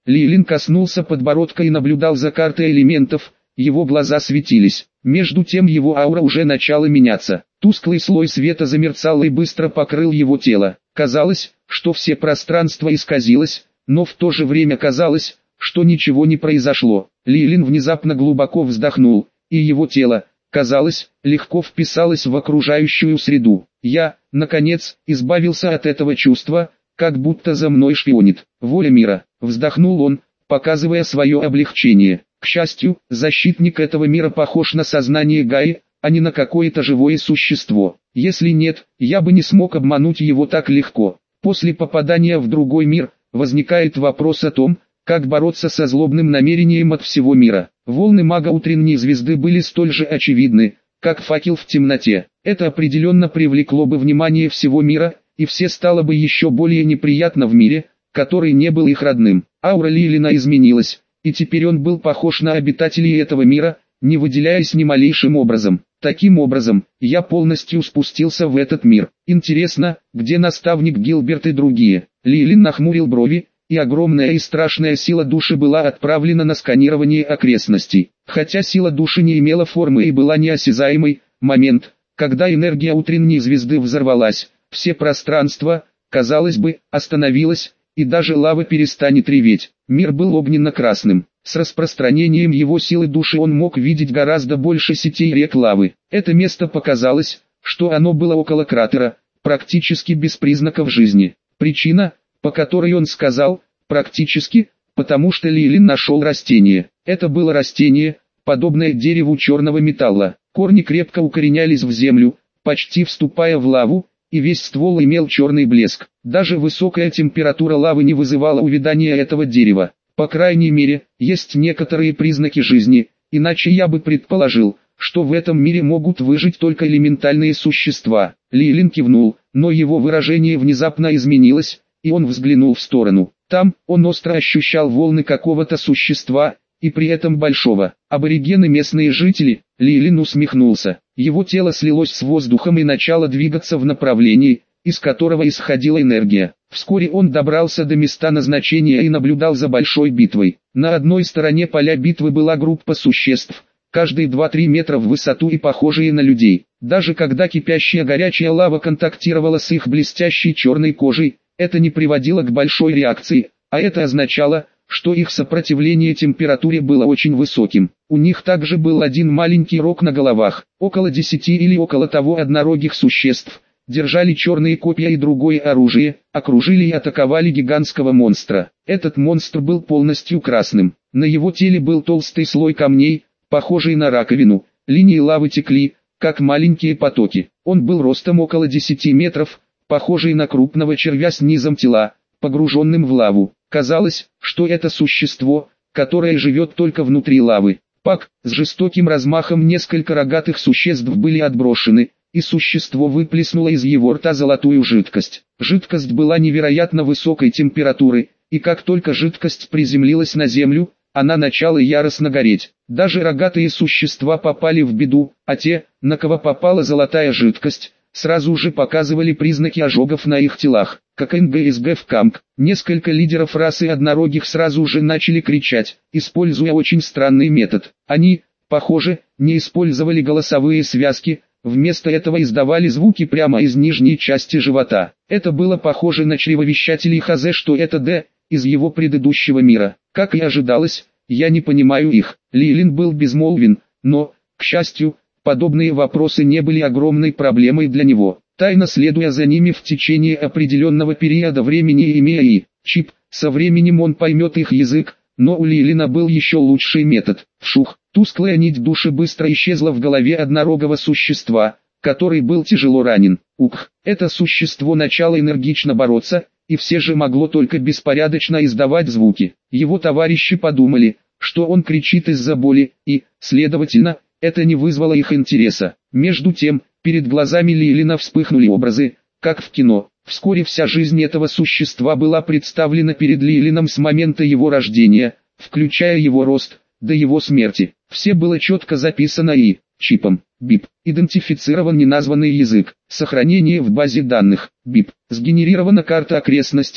Лилин коснулся подбородка и наблюдал за картой элементов, его глаза светились. Между тем его аура уже начала меняться. Тусклый слой света замерцал и быстро покрыл его тело. Казалось, что все пространство исказилось, но в то же время казалось, что ничего не произошло. Лилин внезапно глубоко вздохнул, и его тело, казалось, легко вписалось в окружающую среду. Я, наконец, избавился от этого чувства, как будто за мной шпионит. Воля мира. Вздохнул он, показывая свое облегчение. К счастью, защитник этого мира похож на сознание Гаи, а не на какое-то живое существо. Если нет, я бы не смог обмануть его так легко. После попадания в другой мир, возникает вопрос о том, как бороться со злобным намерением от всего мира. Волны мага утренней звезды были столь же очевидны, как факел в темноте. Это определенно привлекло бы внимание всего мира, и все стало бы еще более неприятно в мире, который не был их родным. Аура Лилина изменилась, и теперь он был похож на обитателей этого мира, не выделяясь ни малейшим образом. Таким образом, я полностью спустился в этот мир. Интересно, где наставник Гилберт и другие? Лилин нахмурил брови, и огромная и страшная сила души была отправлена на сканирование окрестностей. Хотя сила души не имела формы и была неосязаемой, момент, когда энергия утренней звезды взорвалась, все пространство, казалось бы, остановилось, и даже лава перестанет реветь. Мир был огненно-красным. С распространением его силы души он мог видеть гораздо больше сетей рек лавы. Это место показалось, что оно было около кратера, практически без признаков жизни. Причина, по которой он сказал «практически», потому что Лилин нашел растение. Это было растение, подобное дереву черного металла. Корни крепко укоренялись в землю, почти вступая в лаву, и весь ствол имел черный блеск. Даже высокая температура лавы не вызывала увядания этого дерева. По крайней мере, есть некоторые признаки жизни, иначе я бы предположил, что в этом мире могут выжить только элементальные существа. Лилин кивнул, но его выражение внезапно изменилось, и он взглянул в сторону. Там, он остро ощущал волны какого-то существа, и при этом большого. Аборигены местные жители, Лилин усмехнулся. Его тело слилось с воздухом и начало двигаться в направлении, из которого исходила энергия. Вскоре он добрался до места назначения и наблюдал за большой битвой. На одной стороне поля битвы была группа существ, каждые 2-3 метра в высоту и похожие на людей. Даже когда кипящая горячая лава контактировала с их блестящей черной кожей, это не приводило к большой реакции, а это означало, что их сопротивление температуре было очень высоким. У них также был один маленький рог на головах. Около 10 или около того однорогих существ держали черные копья и другое оружие, окружили и атаковали гигантского монстра. Этот монстр был полностью красным. На его теле был толстый слой камней, похожий на раковину. Линии лавы текли, как маленькие потоки. Он был ростом около 10 метров, похожий на крупного червя с низом тела, погруженным в лаву. Казалось, что это существо, которое живет только внутри лавы. Пак, с жестоким размахом несколько рогатых существ были отброшены, и существо выплеснуло из его рта золотую жидкость. Жидкость была невероятно высокой температуры, и как только жидкость приземлилась на землю, она начала яростно гореть. Даже рогатые существа попали в беду, а те, на кого попала золотая жидкость, сразу же показывали признаки ожогов на их телах. Как НГСГ в Камк, несколько лидеров расы однорогих сразу же начали кричать, используя очень странный метод. Они, похоже, не использовали голосовые связки, вместо этого издавали звуки прямо из нижней части живота. Это было похоже на чревовещателей Хазе, что это Д, из его предыдущего мира. Как и ожидалось, я не понимаю их. Лилин был безмолвен, но, к счастью, подобные вопросы не были огромной проблемой для него. Тайно следуя за ними в течение определенного периода времени, имея и чип, со временем он поймет их язык, но у Лилина был еще лучший метод. Вшух, тусклая нить души быстро исчезла в голове однорогого существа, который был тяжело ранен. Ух, это существо начало энергично бороться, и все же могло только беспорядочно издавать звуки. Его товарищи подумали, что он кричит из-за боли, и, следовательно, это не вызвало их интереса. Между тем, перед глазами Лилина вспыхнули образы, как в кино. Вскоре вся жизнь этого существа была представлена перед Лилином с момента его рождения, включая его рост, до его смерти. Все было четко записано и чипом. БИП. Идентифицирован неназванный язык. Сохранение в базе данных. БИП. Сгенерирована карта окрестностей,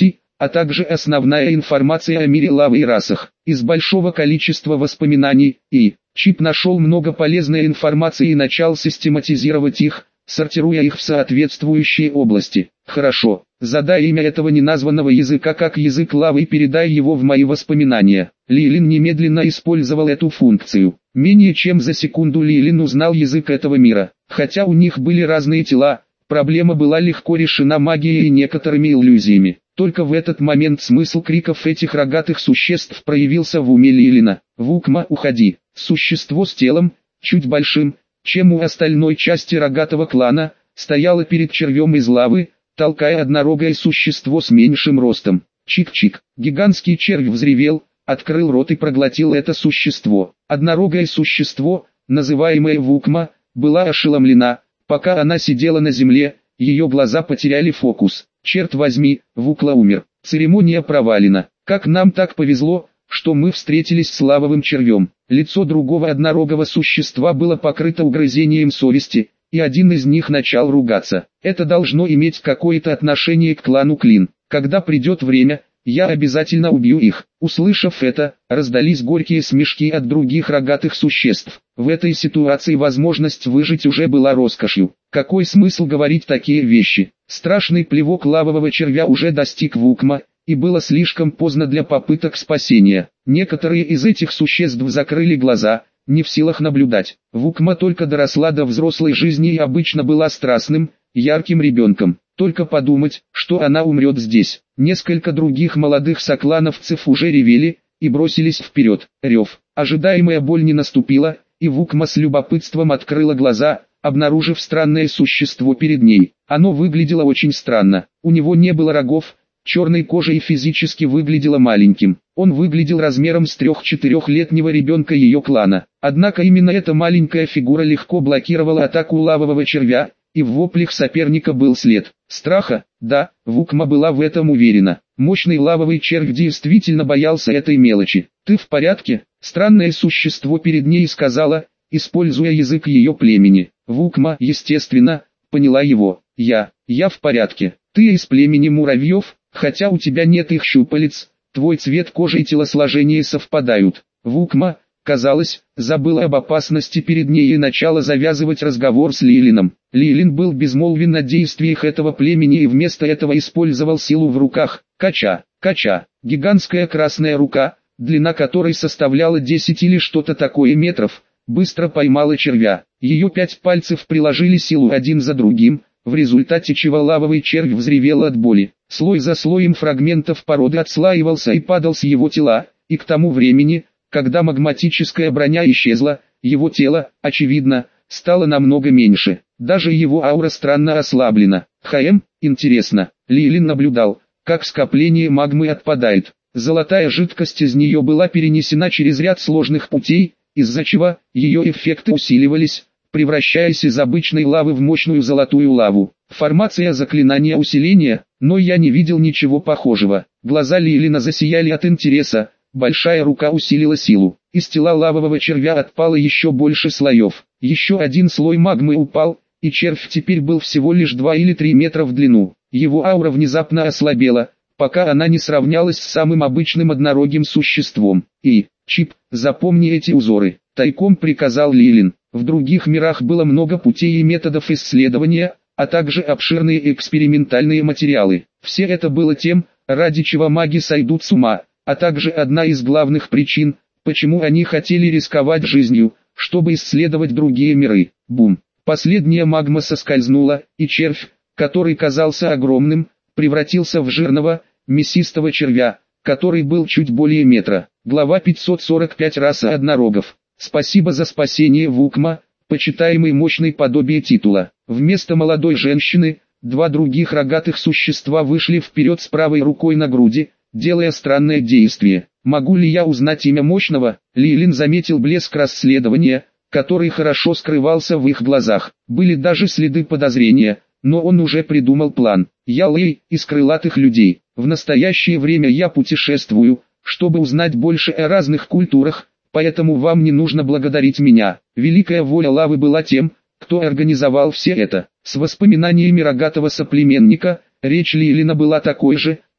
а также основная информация о мире лавы и расах. Из большого количества воспоминаний Чип нашел много полезной информации и начал систематизировать их, сортируя их в соответствующие области. Хорошо, задай имя этого неназванного языка как язык лавы и передай его в мои воспоминания. Лилин немедленно использовал эту функцию. Менее чем за секунду Лилин узнал язык этого мира. Хотя у них были разные тела, проблема была легко решена магией и некоторыми иллюзиями. Только в этот момент смысл криков этих рогатых существ проявился в уме Лилина. «Вукма, уходи!» Существо с телом, чуть большим, чем у остальной части рогатого клана, стояло перед червем из лавы, толкая однорогое существо с меньшим ростом. Чик-чик. Гигантский червь взревел, открыл рот и проглотил это существо. Однорогое существо, называемое Вукма, была ошеломлена. Пока она сидела на земле, ее глаза потеряли фокус. Черт возьми, Вукла умер. Церемония провалена. Как нам так повезло, что мы встретились с лавовым червем. Лицо другого однорогого существа было покрыто угрызением совести, и один из них начал ругаться. Это должно иметь какое-то отношение к клану Клин. Когда придет время, я обязательно убью их. Услышав это, раздались горькие смешки от других рогатых существ. В этой ситуации возможность выжить уже была роскошью. Какой смысл говорить такие вещи? Страшный плевок лавового червя уже достиг Вукма, и было слишком поздно для попыток спасения. Некоторые из этих существ закрыли глаза, не в силах наблюдать. Вукма только доросла до взрослой жизни и обычно была страстным, ярким ребенком. Только подумать, что она умрет здесь. Несколько других молодых соклановцев уже ревели и бросились вперед. Рев. Ожидаемая боль не наступила, и Вукма с любопытством открыла глаза, обнаружив странное существо перед ней. Оно выглядело очень странно. У него не было рогов, черной кожи и физически выглядело маленьким. Он выглядел размером с 3-4-летнего ребенка ее клана. Однако именно эта маленькая фигура легко блокировала атаку лавового червя, и в воплях соперника был след страха. Да, Вукма была в этом уверена. Мощный лавовый червь действительно боялся этой мелочи. «Ты в порядке?» Странное существо перед ней сказала, используя язык ее племени. Вукма, естественно, поняла его. Я в порядке. Ты из племени муравьев, хотя у тебя нет их щупалец, твой цвет кожи и телосложение совпадают. Вукма, казалось, забыла об опасности перед ней и начала завязывать разговор с Лилином. Лилин был безмолвен о действиях этого племени и вместо этого использовал силу в руках. Кача. Гигантская красная рука, длина которой составляла 10 или что-то такое метров, быстро поймала червя. Ее 5 пальцев приложили силу один за другим, в результате чего лавовый червь взревел от боли. Слой за слоем фрагментов породы отслаивался и падал с его тела, и к тому времени, когда магматическая броня исчезла, его тело, очевидно, стало намного меньше. Даже его аура странно ослаблена. Интересно. Лилин наблюдал, как скопление магмы отпадает. Золотая жидкость из нее была перенесена через ряд сложных путей, из-за чего ее эффекты усиливались, превращаясь из обычной лавы в мощную золотую лаву. Формация заклинания усиления, но я не видел ничего похожего. Глаза Лилина засияли от интереса, большая рука усилила силу. Из тела лавового червя отпало еще больше слоев. Еще один слой магмы упал, и червь теперь был всего лишь 2 или 3 метра в длину. Его аура внезапно ослабела, пока она не сравнялась с самым обычным однорогим существом. Чип, запомни эти узоры, тайком приказал Лилин. В других мирах было много путей и методов исследования, а также обширные экспериментальные материалы. Все это было тем, ради чего маги сойдут с ума, а также одна из главных причин, почему они хотели рисковать жизнью, чтобы исследовать другие миры. Бум! Последняя магма соскользнула, и червь, который казался огромным, превратился в жирного, мясистого червя, который был чуть более метра. Глава 545. Раса однорогов. Спасибо за спасение, Вукма, почитаемый мощный подобие титула. Вместо молодой женщины, 2 других рогатых существа вышли вперед с правой рукой на груди, делая странное действие. Могу ли я узнать имя мощного? Лилин заметил блеск расследования, который хорошо скрывался в их глазах. Были даже следы подозрения, но он уже придумал план. Я Лэй, из крылатых людей. В настоящее время я путешествую, чтобы узнать больше о разных культурах, поэтому вам не нужно благодарить меня. Великая воля лавы была тем, кто организовал все это. С воспоминаниями рогатого соплеменника, речь Лилина была такой же,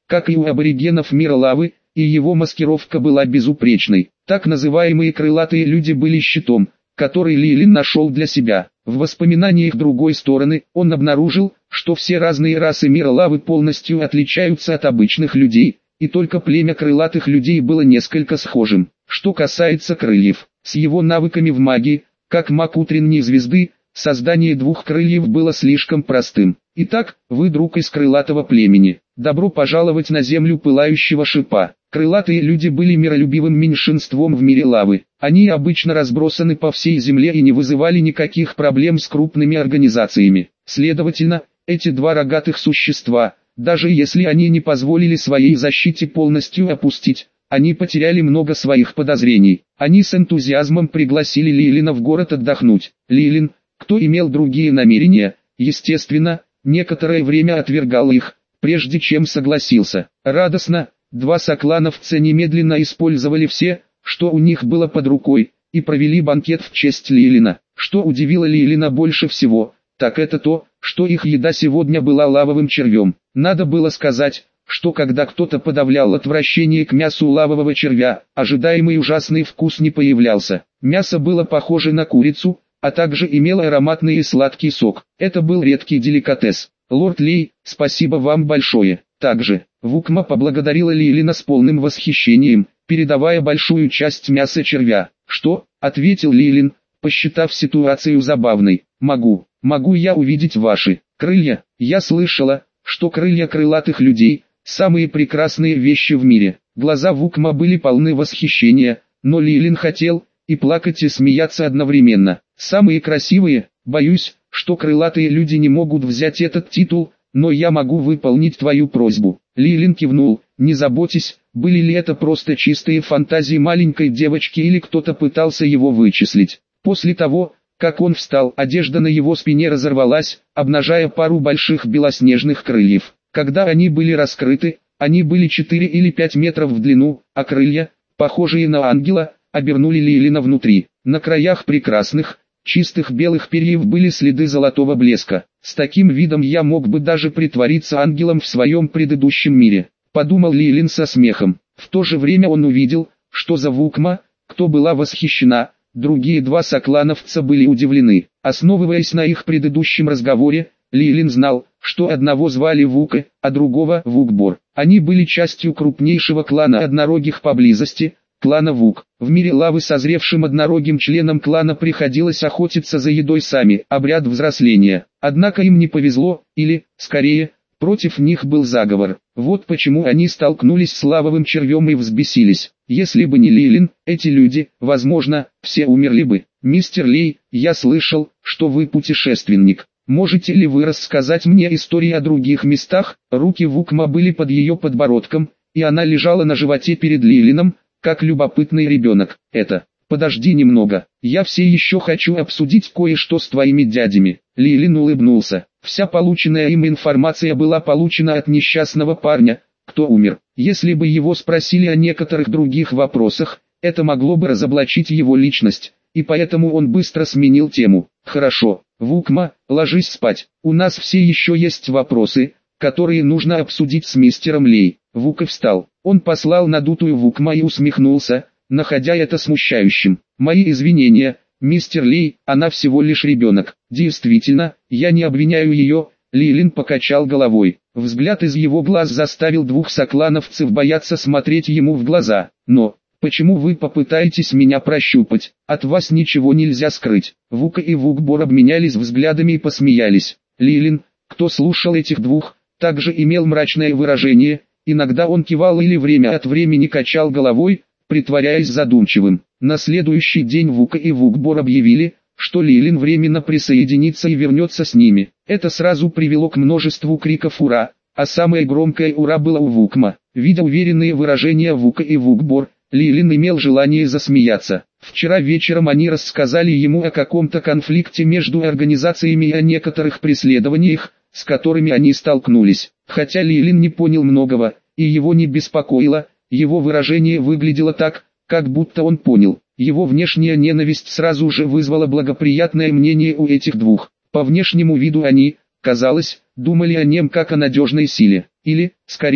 как и у аборигенов мира лавы, и его маскировка была безупречной. Так называемые крылатые люди были щитом, который Лилин нашел для себя. В воспоминаниях другой стороны он обнаружил, что все разные расы мира лавы полностью отличаются от обычных людей, и только племя крылатых людей было несколько схожим. Что касается крыльев, с его навыками в магии, как маг утренней звезды, создание двух крыльев было слишком простым. Итак, вы друг из крылатого племени. Добро пожаловать на землю пылающего шипа. Крылатые люди были миролюбивым меньшинством в мире лавы. Они обычно разбросаны по всей земле и не вызывали никаких проблем с крупными организациями. Следовательно, эти два рогатых существа, даже если они не позволили своей защите полностью опустить, они потеряли много своих подозрений. Они с энтузиазмом пригласили Лилина в город отдохнуть. Лилин, кто имел другие намерения, естественно, некоторое время отвергал их, прежде чем согласился. Радостно, два соклановца немедленно использовали все, что у них было под рукой, и провели банкет в честь Лилина. Что удивило Лилина больше всего, так это то, что их еда сегодня была лавовым червем. Надо было сказать, что когда кто-то подавлял отвращение к мясу лавового червя, ожидаемый ужасный вкус не появлялся. Мясо было похоже на курицу, а также имело ароматный и сладкий сок. Это был редкий деликатес. Лорд Лей, спасибо вам большое. Также, Вукма поблагодарила Лилина с полным восхищением, передавая большую часть мяса червя. «Что?» — ответил Лилин, посчитав ситуацию забавной. «Могу я увидеть ваши крылья? Я слышала, что крылья крылатых людей — самые прекрасные вещи в мире». Глаза Вукма были полны восхищения, но Лилин хотел и плакать, и смеяться одновременно. «Самые красивые? Боюсь, что крылатые люди не могут взять этот титул, но я могу выполнить твою просьбу». Лилин кивнул. «Не заботьтесь, были ли это просто чистые фантазии маленькой девочки или кто-то пытался его вычислить». После того, как он встал, одежда на его спине разорвалась, обнажая пару больших белоснежных крыльев. Когда они были раскрыты, они были 4 или 5 метров в длину, а крылья, похожие на ангела, обернули Лилина внутри. На краях прекрасных, чистых белых перьев были следы золотого блеска. «С таким видом я мог бы даже притвориться ангелом в своем предыдущем мире», — подумал Лилин со смехом. В то же время он увидел, что за Вукма, кто была восхищена, другие два соклановца были удивлены. Основываясь на их предыдущем разговоре, Лилин знал, что одного звали Вука, а другого Вукбор. Они были частью крупнейшего клана однорогих поблизости, клана Вук. В мире лавы созревшим однорогим членам клана приходилось охотиться за едой сами, обряд взросления. Однако им не повезло, или, скорее, против них был заговор. Вот почему они столкнулись с лавовым червем и взбесились. Если бы не Лилин, эти люди, возможно, все умерли бы. «Мистер Лей, я слышал, что вы путешественник. Можете ли вы рассказать мне истории о других местах?» Руки Вукма были под ее подбородком, и она лежала на животе перед Лилином, как любопытный ребенок. «Подожди немного, я все еще хочу обсудить кое-что с твоими дядями». Лилин улыбнулся. Вся полученная им информация была получена от несчастного парня, кто умер. Если бы его спросили о некоторых других вопросах, это могло бы разоблачить его личность, и поэтому он быстро сменил тему. «Хорошо, Вукма, ложись спать. У нас все еще есть вопросы, которые нужно обсудить с мистером Лей». Вука встал. Он послал надутую Вукма и усмехнулся, находя это смущающим. «Мои извинения, мистер Лей, она всего лишь ребенок». «Действительно, я не обвиняю ее», — Лилин покачал головой. Взгляд из его глаз заставил двух соклановцев бояться смотреть ему в глаза. «Но, почему вы попытаетесь меня прощупать? От вас ничего нельзя скрыть». Вука и Вукбор обменялись взглядами и посмеялись. Лилин, кто слушал этих двух, также имел мрачное выражение, иногда он кивал или время от времени качал головой, притворяясь задумчивым. На следующий день Вука и Вукбор объявили, что Лилин временно присоединится и вернется с ними. Это сразу привело к множеству криков «Ура!», а самое громкое «Ура!» было у Вукма. Видя уверенные выражения Вука и Вукбор, Лилин имел желание засмеяться. Вчера вечером они рассказали ему о каком-то конфликте между организациями и о некоторых преследованиях, с которыми они столкнулись. Хотя Лилин не понял многого, и его не беспокоило, его выражение выглядело так, как будто он понял. Его внешняя ненависть сразу же вызвала благоприятное мнение у этих двух. По внешнему виду они, казалось, думали о нем как о надежной силе. Или, скорее,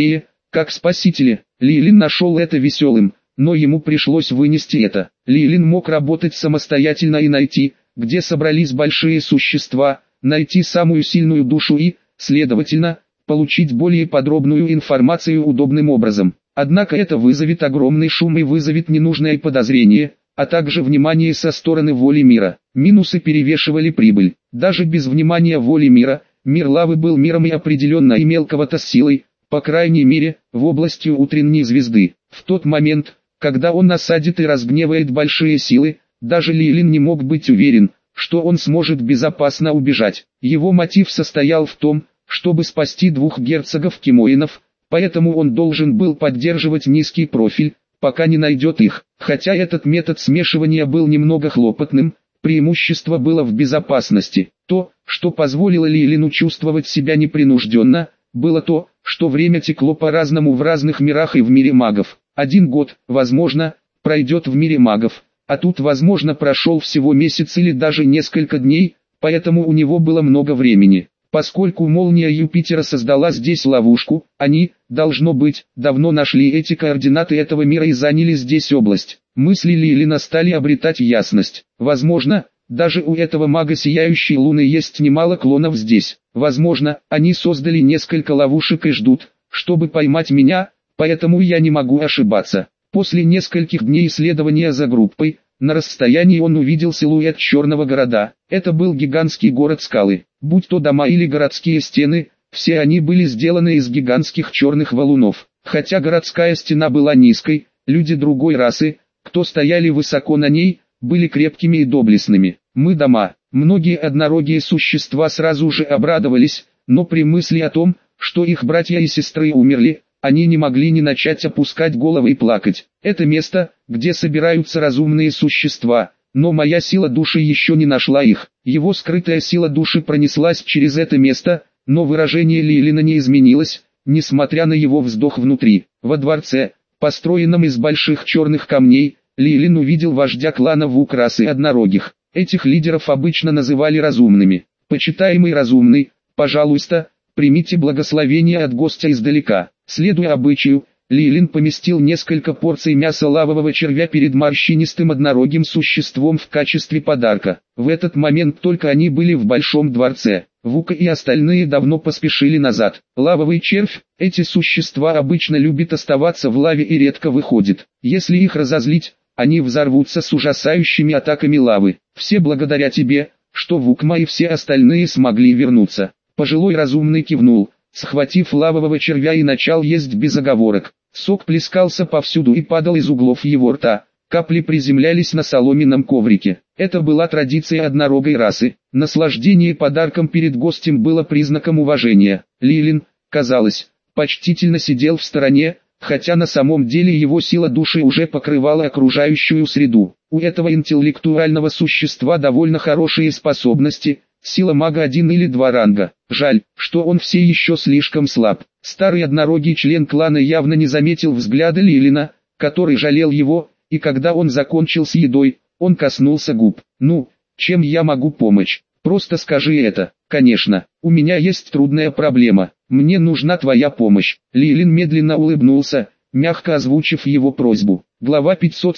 как спасители. Лилин нашел это веселым, но ему пришлось вынести это. Лилин мог работать самостоятельно и найти, где собрались большие существа, найти самую сильную душу и, следовательно, получить более подробную информацию удобным образом. Однако это вызовет огромный шум и вызовет ненужное подозрение, а также внимание со стороны воли мира. Минусы перевешивали прибыль. Даже без внимания воли мира, мир лавы был миром и определенно имел кого-то с силой, по крайней мере, в области утренней звезды. В тот момент, когда он насадит и разгневает большие силы, даже Лилин не мог быть уверен, что он сможет безопасно убежать. Его мотив состоял в том, чтобы спасти двух герцогов Кимоинов, поэтому он должен был поддерживать низкий профиль, пока не найдет их. Хотя этот метод смешивания был немного хлопотным, преимущество было в безопасности. То, что позволило Лилину чувствовать себя непринужденно, было то, что время текло по-разному в разных мирах и в мире магов. 1 год, возможно, пройдет в мире магов, а тут, возможно, прошел всего месяц или даже несколько дней, поэтому у него было много времени. Поскольку молния Юпитера создала здесь ловушку, они, должно быть, давно нашли эти координаты этого мира и заняли здесь область. Мысли Лилина стали обретать ясность. Возможно, даже у этого мага Сияющей Луны есть немало клонов здесь. Возможно, они создали несколько ловушек и ждут, чтобы поймать меня, поэтому я не могу ошибаться. После нескольких дней исследования за группой, на расстоянии он увидел силуэт черного города. Это был гигантский город скалы. Будь то дома или городские стены, все они были сделаны из гигантских черных валунов. Хотя городская стена была низкой, люди другой расы, кто стояли высоко на ней, были крепкими и доблестными. Мы дома. Многие однорогие существа сразу же обрадовались, но при мысли о том, что их братья и сестры умерли, они не могли не начать опускать головы и плакать. Это место, где собираются разумные существа, но моя сила души еще не нашла их. Его скрытая сила души пронеслась через это место, но выражение Лилина не изменилось, несмотря на его вздох внутри. Во дворце, построенном из больших черных камней, Лилин увидел вождя клана Вук расы однорогих. Этих лидеров обычно называли разумными. «Почитаемый разумный, пожалуйста, примите благословение от гостя издалека». Следуя обычаю, Лилин поместил несколько порций мяса лавового червя перед морщинистым однорогим существом в качестве подарка. В этот момент только они были в большом дворце. Вука и остальные давно поспешили назад. Лавовый червь, эти существа обычно любят оставаться в лаве и редко выходят. Если их разозлить, они взорвутся с ужасающими атаками лавы. Все благодаря тебе, что Вукма и все остальные смогли вернуться. Пожилой разумный кивнул, схватив лавового червя и начал есть без оговорок. Сок плескался повсюду и падал из углов его рта. Капли приземлялись на соломенном коврике. Это была традиция однорогой расы. Наслаждение подарком перед гостем было признаком уважения. Лилин, казалось, почтительно сидел в стороне, хотя на самом деле его сила души уже покрывала окружающую среду. У этого интеллектуального существа довольно хорошие способности, сила мага 1 или 2 ранга. Жаль, что он все еще слишком слаб. Старый однорогий член клана явно не заметил взгляда Лилина, который жалел его, и когда он закончил с едой, он коснулся губ. «Ну, чем я могу помочь? Просто скажи это». «Конечно, у меня есть трудная проблема. Мне нужна твоя помощь». Лилин медленно улыбнулся, мягко озвучив его просьбу. Глава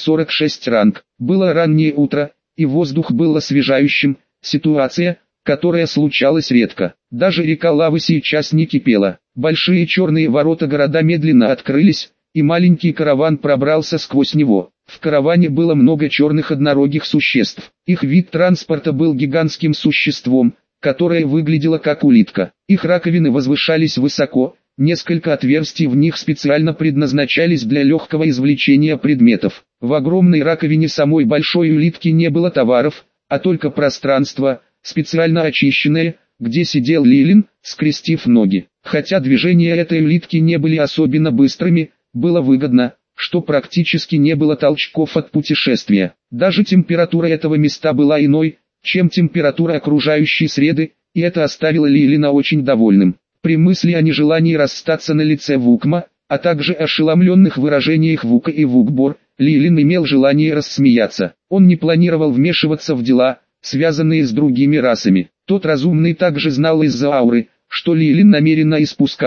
546 ранг. Было раннее утро, и воздух был освежающим, ситуация, которая случалась редко. Даже река лавы сейчас не кипела. Большие черные ворота города медленно открылись, и маленький караван пробрался сквозь него. В караване было много черных однорогих существ. Их вид транспорта был гигантским существом, которое выглядело как улитка. Их раковины возвышались высоко, несколько отверстий в них специально предназначались для легкого извлечения предметов. В огромной раковине самой большой улитки не было товаров, а только пространство, специально очищенное, где сидел Лилин, скрестив ноги. Хотя движения этой улитки не были особенно быстрыми, было выгодно, что практически не было толчков от путешествия. Даже температура этого места была иной, чем температура окружающей среды, и это оставило Лилина очень довольным. При мысли о нежелании расстаться на лице Вукма, а также ошеломленных выражениях Вука и Вукбор, Лилин имел желание рассмеяться. Он не планировал вмешиваться в дела, связанные с другими расами. Тот разумный также знал из-за ауры, что Лилин намеренно испускал,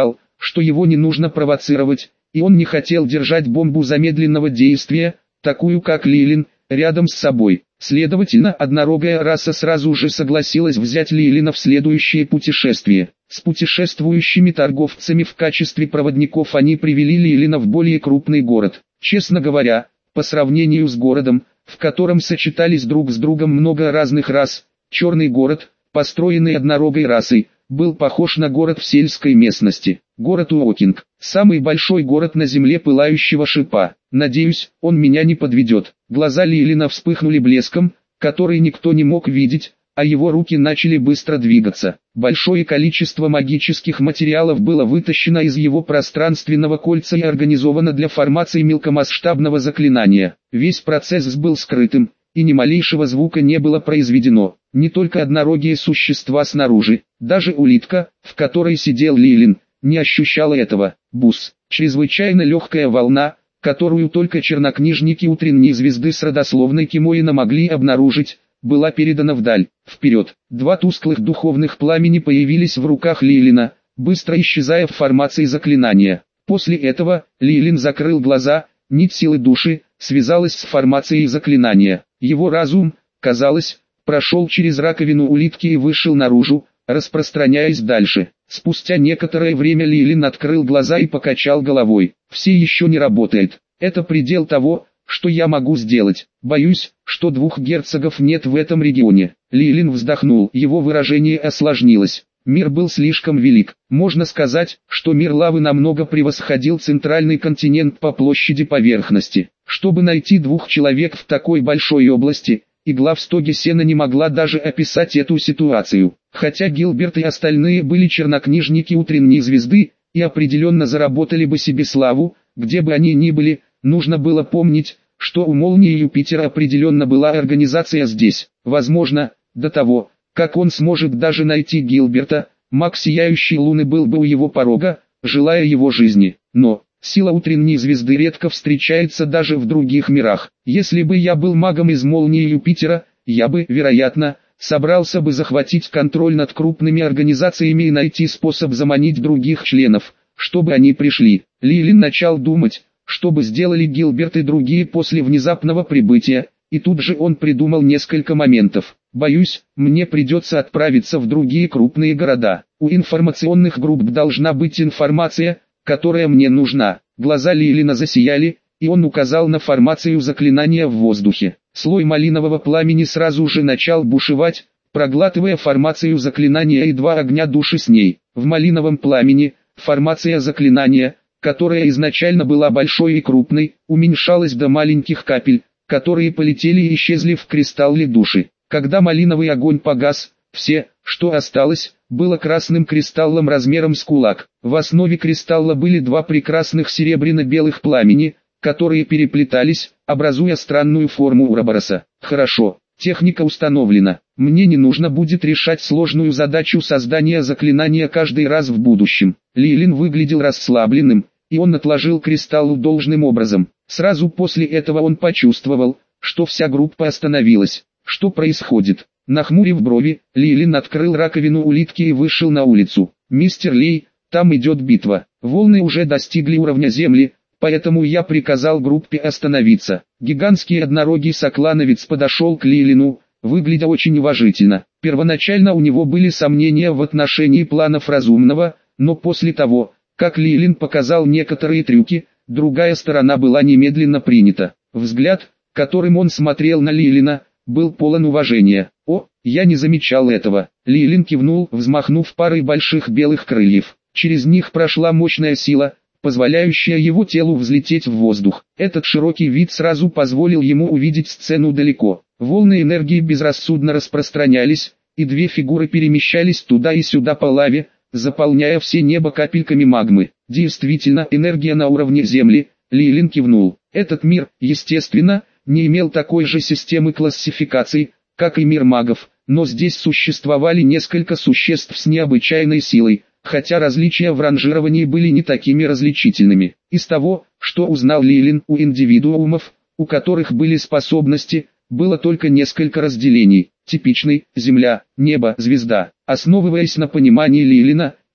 что его не нужно провоцировать, и он не хотел держать бомбу замедленного действия, такую как Лилин, рядом с собой. Следовательно, однорогая раса сразу же согласилась взять Лилина в следующее путешествие. С путешествующими торговцами в качестве проводников они привели Лилина в более крупный город. Честно говоря, по сравнению с городом, в котором сочетались друг с другом много разных рас, черный город, построенный однорогой расой, был похож на город в сельской местности. Город Уокинг, самый большой город на земле пылающего шипа. Надеюсь, он меня не подведет. Глаза Лилина вспыхнули блеском, который никто не мог видеть, а его руки начали быстро двигаться. Большое количество магических материалов было вытащено из его пространственного кольца и организовано для формации мелкомасштабного заклинания. Весь процесс был скрытым, и ни малейшего звука не было произведено. Не только однорогие существа снаружи, даже улитка, в которой сидел Лилин, не ощущала этого. Бус, чрезвычайно легкая волна, которую только чернокнижники утренней звезды с родословной Кимоина могли обнаружить, была передана вдаль. Вперед, два тусклых духовных пламени появились в руках Лилина, быстро исчезая в формации заклинания. После этого, Лилин закрыл глаза, нить силы души связалась с формацией заклинания. Его разум, казалось, прошел через раковину улитки и вышел наружу, распространяясь дальше. Спустя некоторое время Лилин открыл глаза и покачал головой. «Все еще не работает. Это предел того, что я могу сделать. Боюсь, что двух герцогов нет в этом регионе». Лилин вздохнул, его выражение осложнилось. Мир был слишком велик. Можно сказать, что мир лавы намного превосходил центральный континент по площади поверхности. Чтобы найти двух человек в такой большой области, игла в стоге сена не могла даже описать эту ситуацию. Хотя Гилберт и остальные были чернокнижники утренней звезды, и определенно заработали бы себе славу, где бы они ни были, нужно было помнить, что у Молнии Юпитера определенно была организация здесь. Возможно, до того, как он сможет даже найти Гилберта, маг Сияющей Луны был бы у его порога, желая его жизни. Но сила утренней звезды редко встречается даже в других мирах. Если бы я был магом из Молнии Юпитера, я бы, вероятно, собрался бы захватить контроль над крупными организациями и найти способ заманить других членов, чтобы они пришли. Лилин начал думать, что бы сделали Гилберт и другие после внезапного прибытия, и тут же он придумал несколько моментов. Боюсь, мне придется отправиться в другие крупные города. У информационных групп должна быть информация, которая мне нужна. Глаза Лилина засияли, и он указал на формацию заклинания в воздухе. Слой малинового пламени сразу же начал бушевать, проглатывая формацию заклинания и два огня души с ней. В малиновом пламени, формация заклинания, которая изначально была большой и крупной, уменьшалась до маленьких капель, которые полетели и исчезли в кристалле души. Когда малиновый огонь погас, все, что осталось, было красным кристаллом размером с кулак. В основе кристалла были два прекрасных серебряно-белых пламени, которые переплетались, образуя странную форму Уробороса. Хорошо, техника установлена. Мне не нужно будет решать сложную задачу создания заклинания каждый раз в будущем. Лилин выглядел расслабленным, и он отложил кристалл должным образом. Сразу после этого он почувствовал, что вся группа остановилась. Что происходит? Нахмурив брови, Лилин открыл раковину улитки и вышел на улицу. «Мистер Лей, там идет битва. Волны уже достигли уровня земли, поэтому я приказал группе остановиться». Гигантский однорогий соклановец подошел к Лилину, выглядя очень уважительно. Первоначально у него были сомнения в отношении планов разумного, но после того, как Лилин показал некоторые трюки, другая сторона была немедленно принята. Взгляд, которым он смотрел на Лилина, был полон уважения. «О, я не замечал этого». Лилин кивнул, взмахнув парой больших белых крыльев. Через них прошла мощная сила, позволяющая его телу взлететь в воздух. Этот широкий вид сразу позволил ему увидеть сцену далеко. Волны энергии безрассудно распространялись, и две фигуры перемещались туда и сюда по лаве, заполняя все небо капельками магмы. Действительно, энергия на уровне Земли. Лилин кивнул. Этот мир, естественно, не имел такой же системы классификаций, как и мир магов, но здесь существовали несколько существ с необычайной силой, хотя различия в ранжировании были не такими различительными. Из того, что узнал Лилин, у индивидуумов, у которых были способности, было только несколько разделений. Типичный, Земля, небо, звезда. Основываясь на понимании Лилина,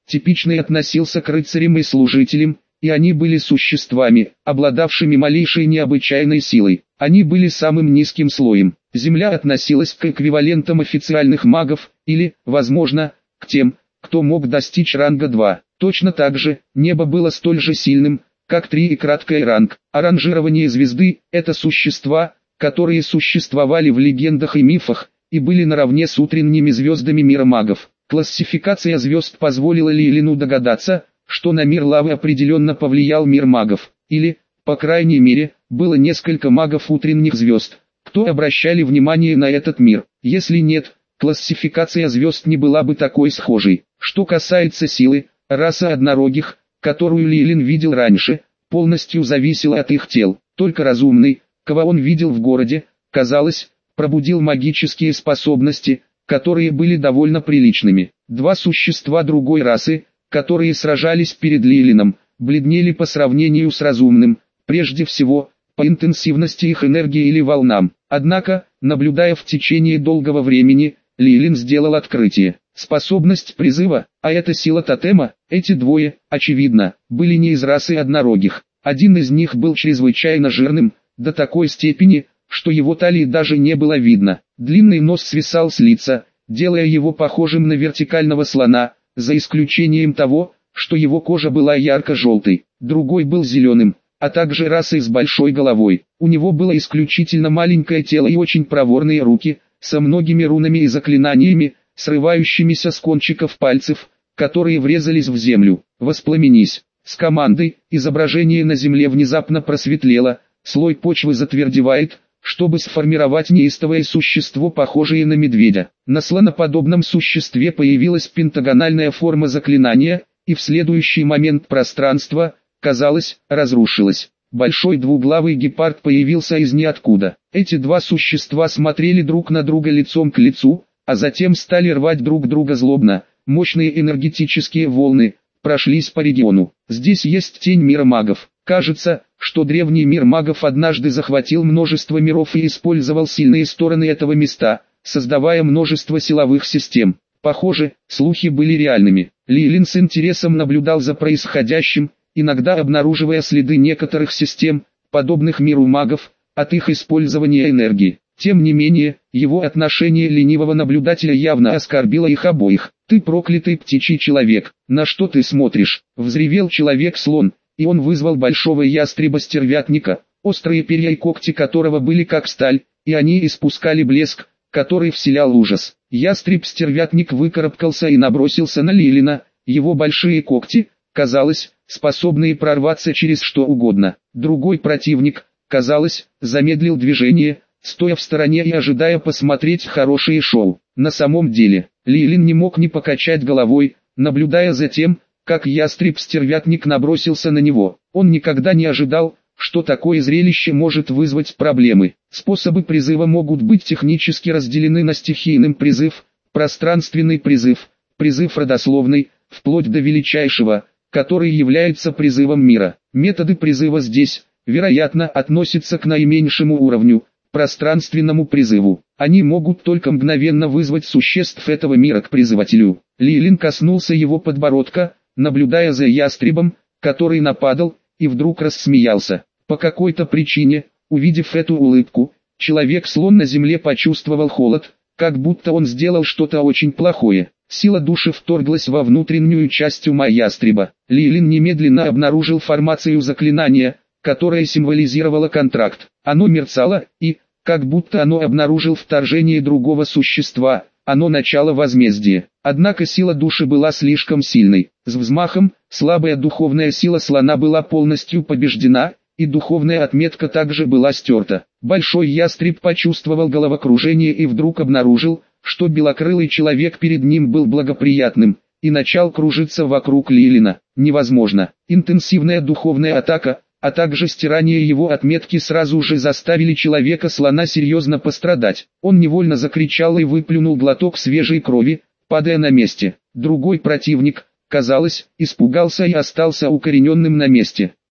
типичный относился к рыцарям и служителям, и они были существами, обладавшими малейшей необычайной силой. Они были самым низким слоем. Земля относилась к эквивалентам официальных магов, или, возможно, к тем, кто мог достичь ранга 2. Точно так же, небо было столь же сильным, как 3 и краткий ранг. А ранжирование звезды – это существа, которые существовали в легендах и мифах, и были наравне с утренними звездами мира магов. Классификация звезд позволила Лилину догадаться, что на мир лавы определенно повлиял мир магов, или, по крайней мере, было несколько магов утренних звезд, кто обращали внимание на этот мир. Если нет, классификация звезд не была бы такой схожей. Что касается силы, раса однорогих, которую Лилин видел раньше, полностью зависела от их тел. Только разумный, кого он видел в городе, казалось, пробудил магические способности, которые были довольно приличными. Два существа другой расы, которые сражались перед Лилином, бледнели по сравнению с разумным, прежде всего, по интенсивности их энергии или волнам. Однако, наблюдая в течение долгого времени, Лилин сделал открытие. Способность призыва, а это сила тотема, эти двое, очевидно, были не из расы однорогих. Один из них был чрезвычайно жирным, до такой степени, что его талии даже не было видно. Длинный нос свисал с лица, делая его похожим на вертикального слона, за исключением того, что его кожа была ярко-желтой. Другой был зеленым, а также расой с большой головой. У него было исключительно маленькое тело и очень проворные руки, со многими рунами и заклинаниями, срывающимися с кончиков пальцев, которые врезались в землю. «Воспламенись!» С командой изображение на земле внезапно просветлело, слой почвы затвердевает, чтобы сформировать неистовое существо, похожее на медведя. На слоноподобном существе появилась пентагональная форма заклинания, и в следующий момент пространство, казалось, разрушилось. Большой двуглавый гепард появился из ниоткуда. Эти два существа смотрели друг на друга лицом к лицу, а затем стали рвать друг друга злобно. Мощные энергетические волны прошлись по региону. Здесь есть тень мира магов. Кажется, что древний мир магов однажды захватил множество миров и использовал сильные стороны этого места, создавая множество силовых систем. Похоже, слухи были реальными. Лилин с интересом наблюдал за происходящим, иногда обнаруживая следы некоторых систем, подобных миру магов, от их использования энергии. Тем не менее, его отношение ленивого наблюдателя явно оскорбило их обоих. «Ты проклятый птичий человек, на что ты смотришь?» — взревел человек-слон, и он вызвал большого ястреба-стервятника, острые перья и когти которого были как сталь, и они испускали блеск, который вселял ужас. Ястреб-стервятник выкарабкался и набросился на Лилина, его большие когти, казалось, способные прорваться через что угодно. Другой противник, казалось, замедлил движение, стоя в стороне и ожидая посмотреть хорошее шоу. На самом деле, Лилин не мог не покачать головой, наблюдая за тем, как ястреб-стервятник набросился на него. Он никогда не ожидал, что такое зрелище может вызвать проблемы. Способы призыва могут быть технически разделены на стихийный призыв, пространственный призыв, призыв родословный, вплоть до величайшего, который является призывом мира. Методы призыва здесь, вероятно, относятся к наименьшему уровню, пространственному призыву. Они могут только мгновенно вызвать существ этого мира к призывателю. Лилин коснулся его подбородка, наблюдая за ястребом, который нападал, и вдруг рассмеялся. По какой-то причине, увидев эту улыбку, человек-слон на земле почувствовал холод, как будто он сделал что-то очень плохое. Сила души вторглась во внутреннюю часть ума ястреба. Лилин немедленно обнаружил формацию заклинания, которое символизировало контракт. Оно мерцало, и, как будто оно обнаружил вторжение другого существа, оно начало возмездия. Однако сила души была слишком сильной. С взмахом, слабая духовная сила слона была полностью побеждена, и духовная отметка также была стерта. Большой ястреб почувствовал головокружение и вдруг обнаружил, что белокрылый человек перед ним был благоприятным, и начал кружиться вокруг Лилина. Невозможно. Интенсивная духовная атака, а также стирание его отметки сразу же заставили человека-слона серьезно пострадать. Он невольно закричал и выплюнул глоток свежей крови, падая на месте. Другой противник, казалось, испугался и остался укорененным на месте.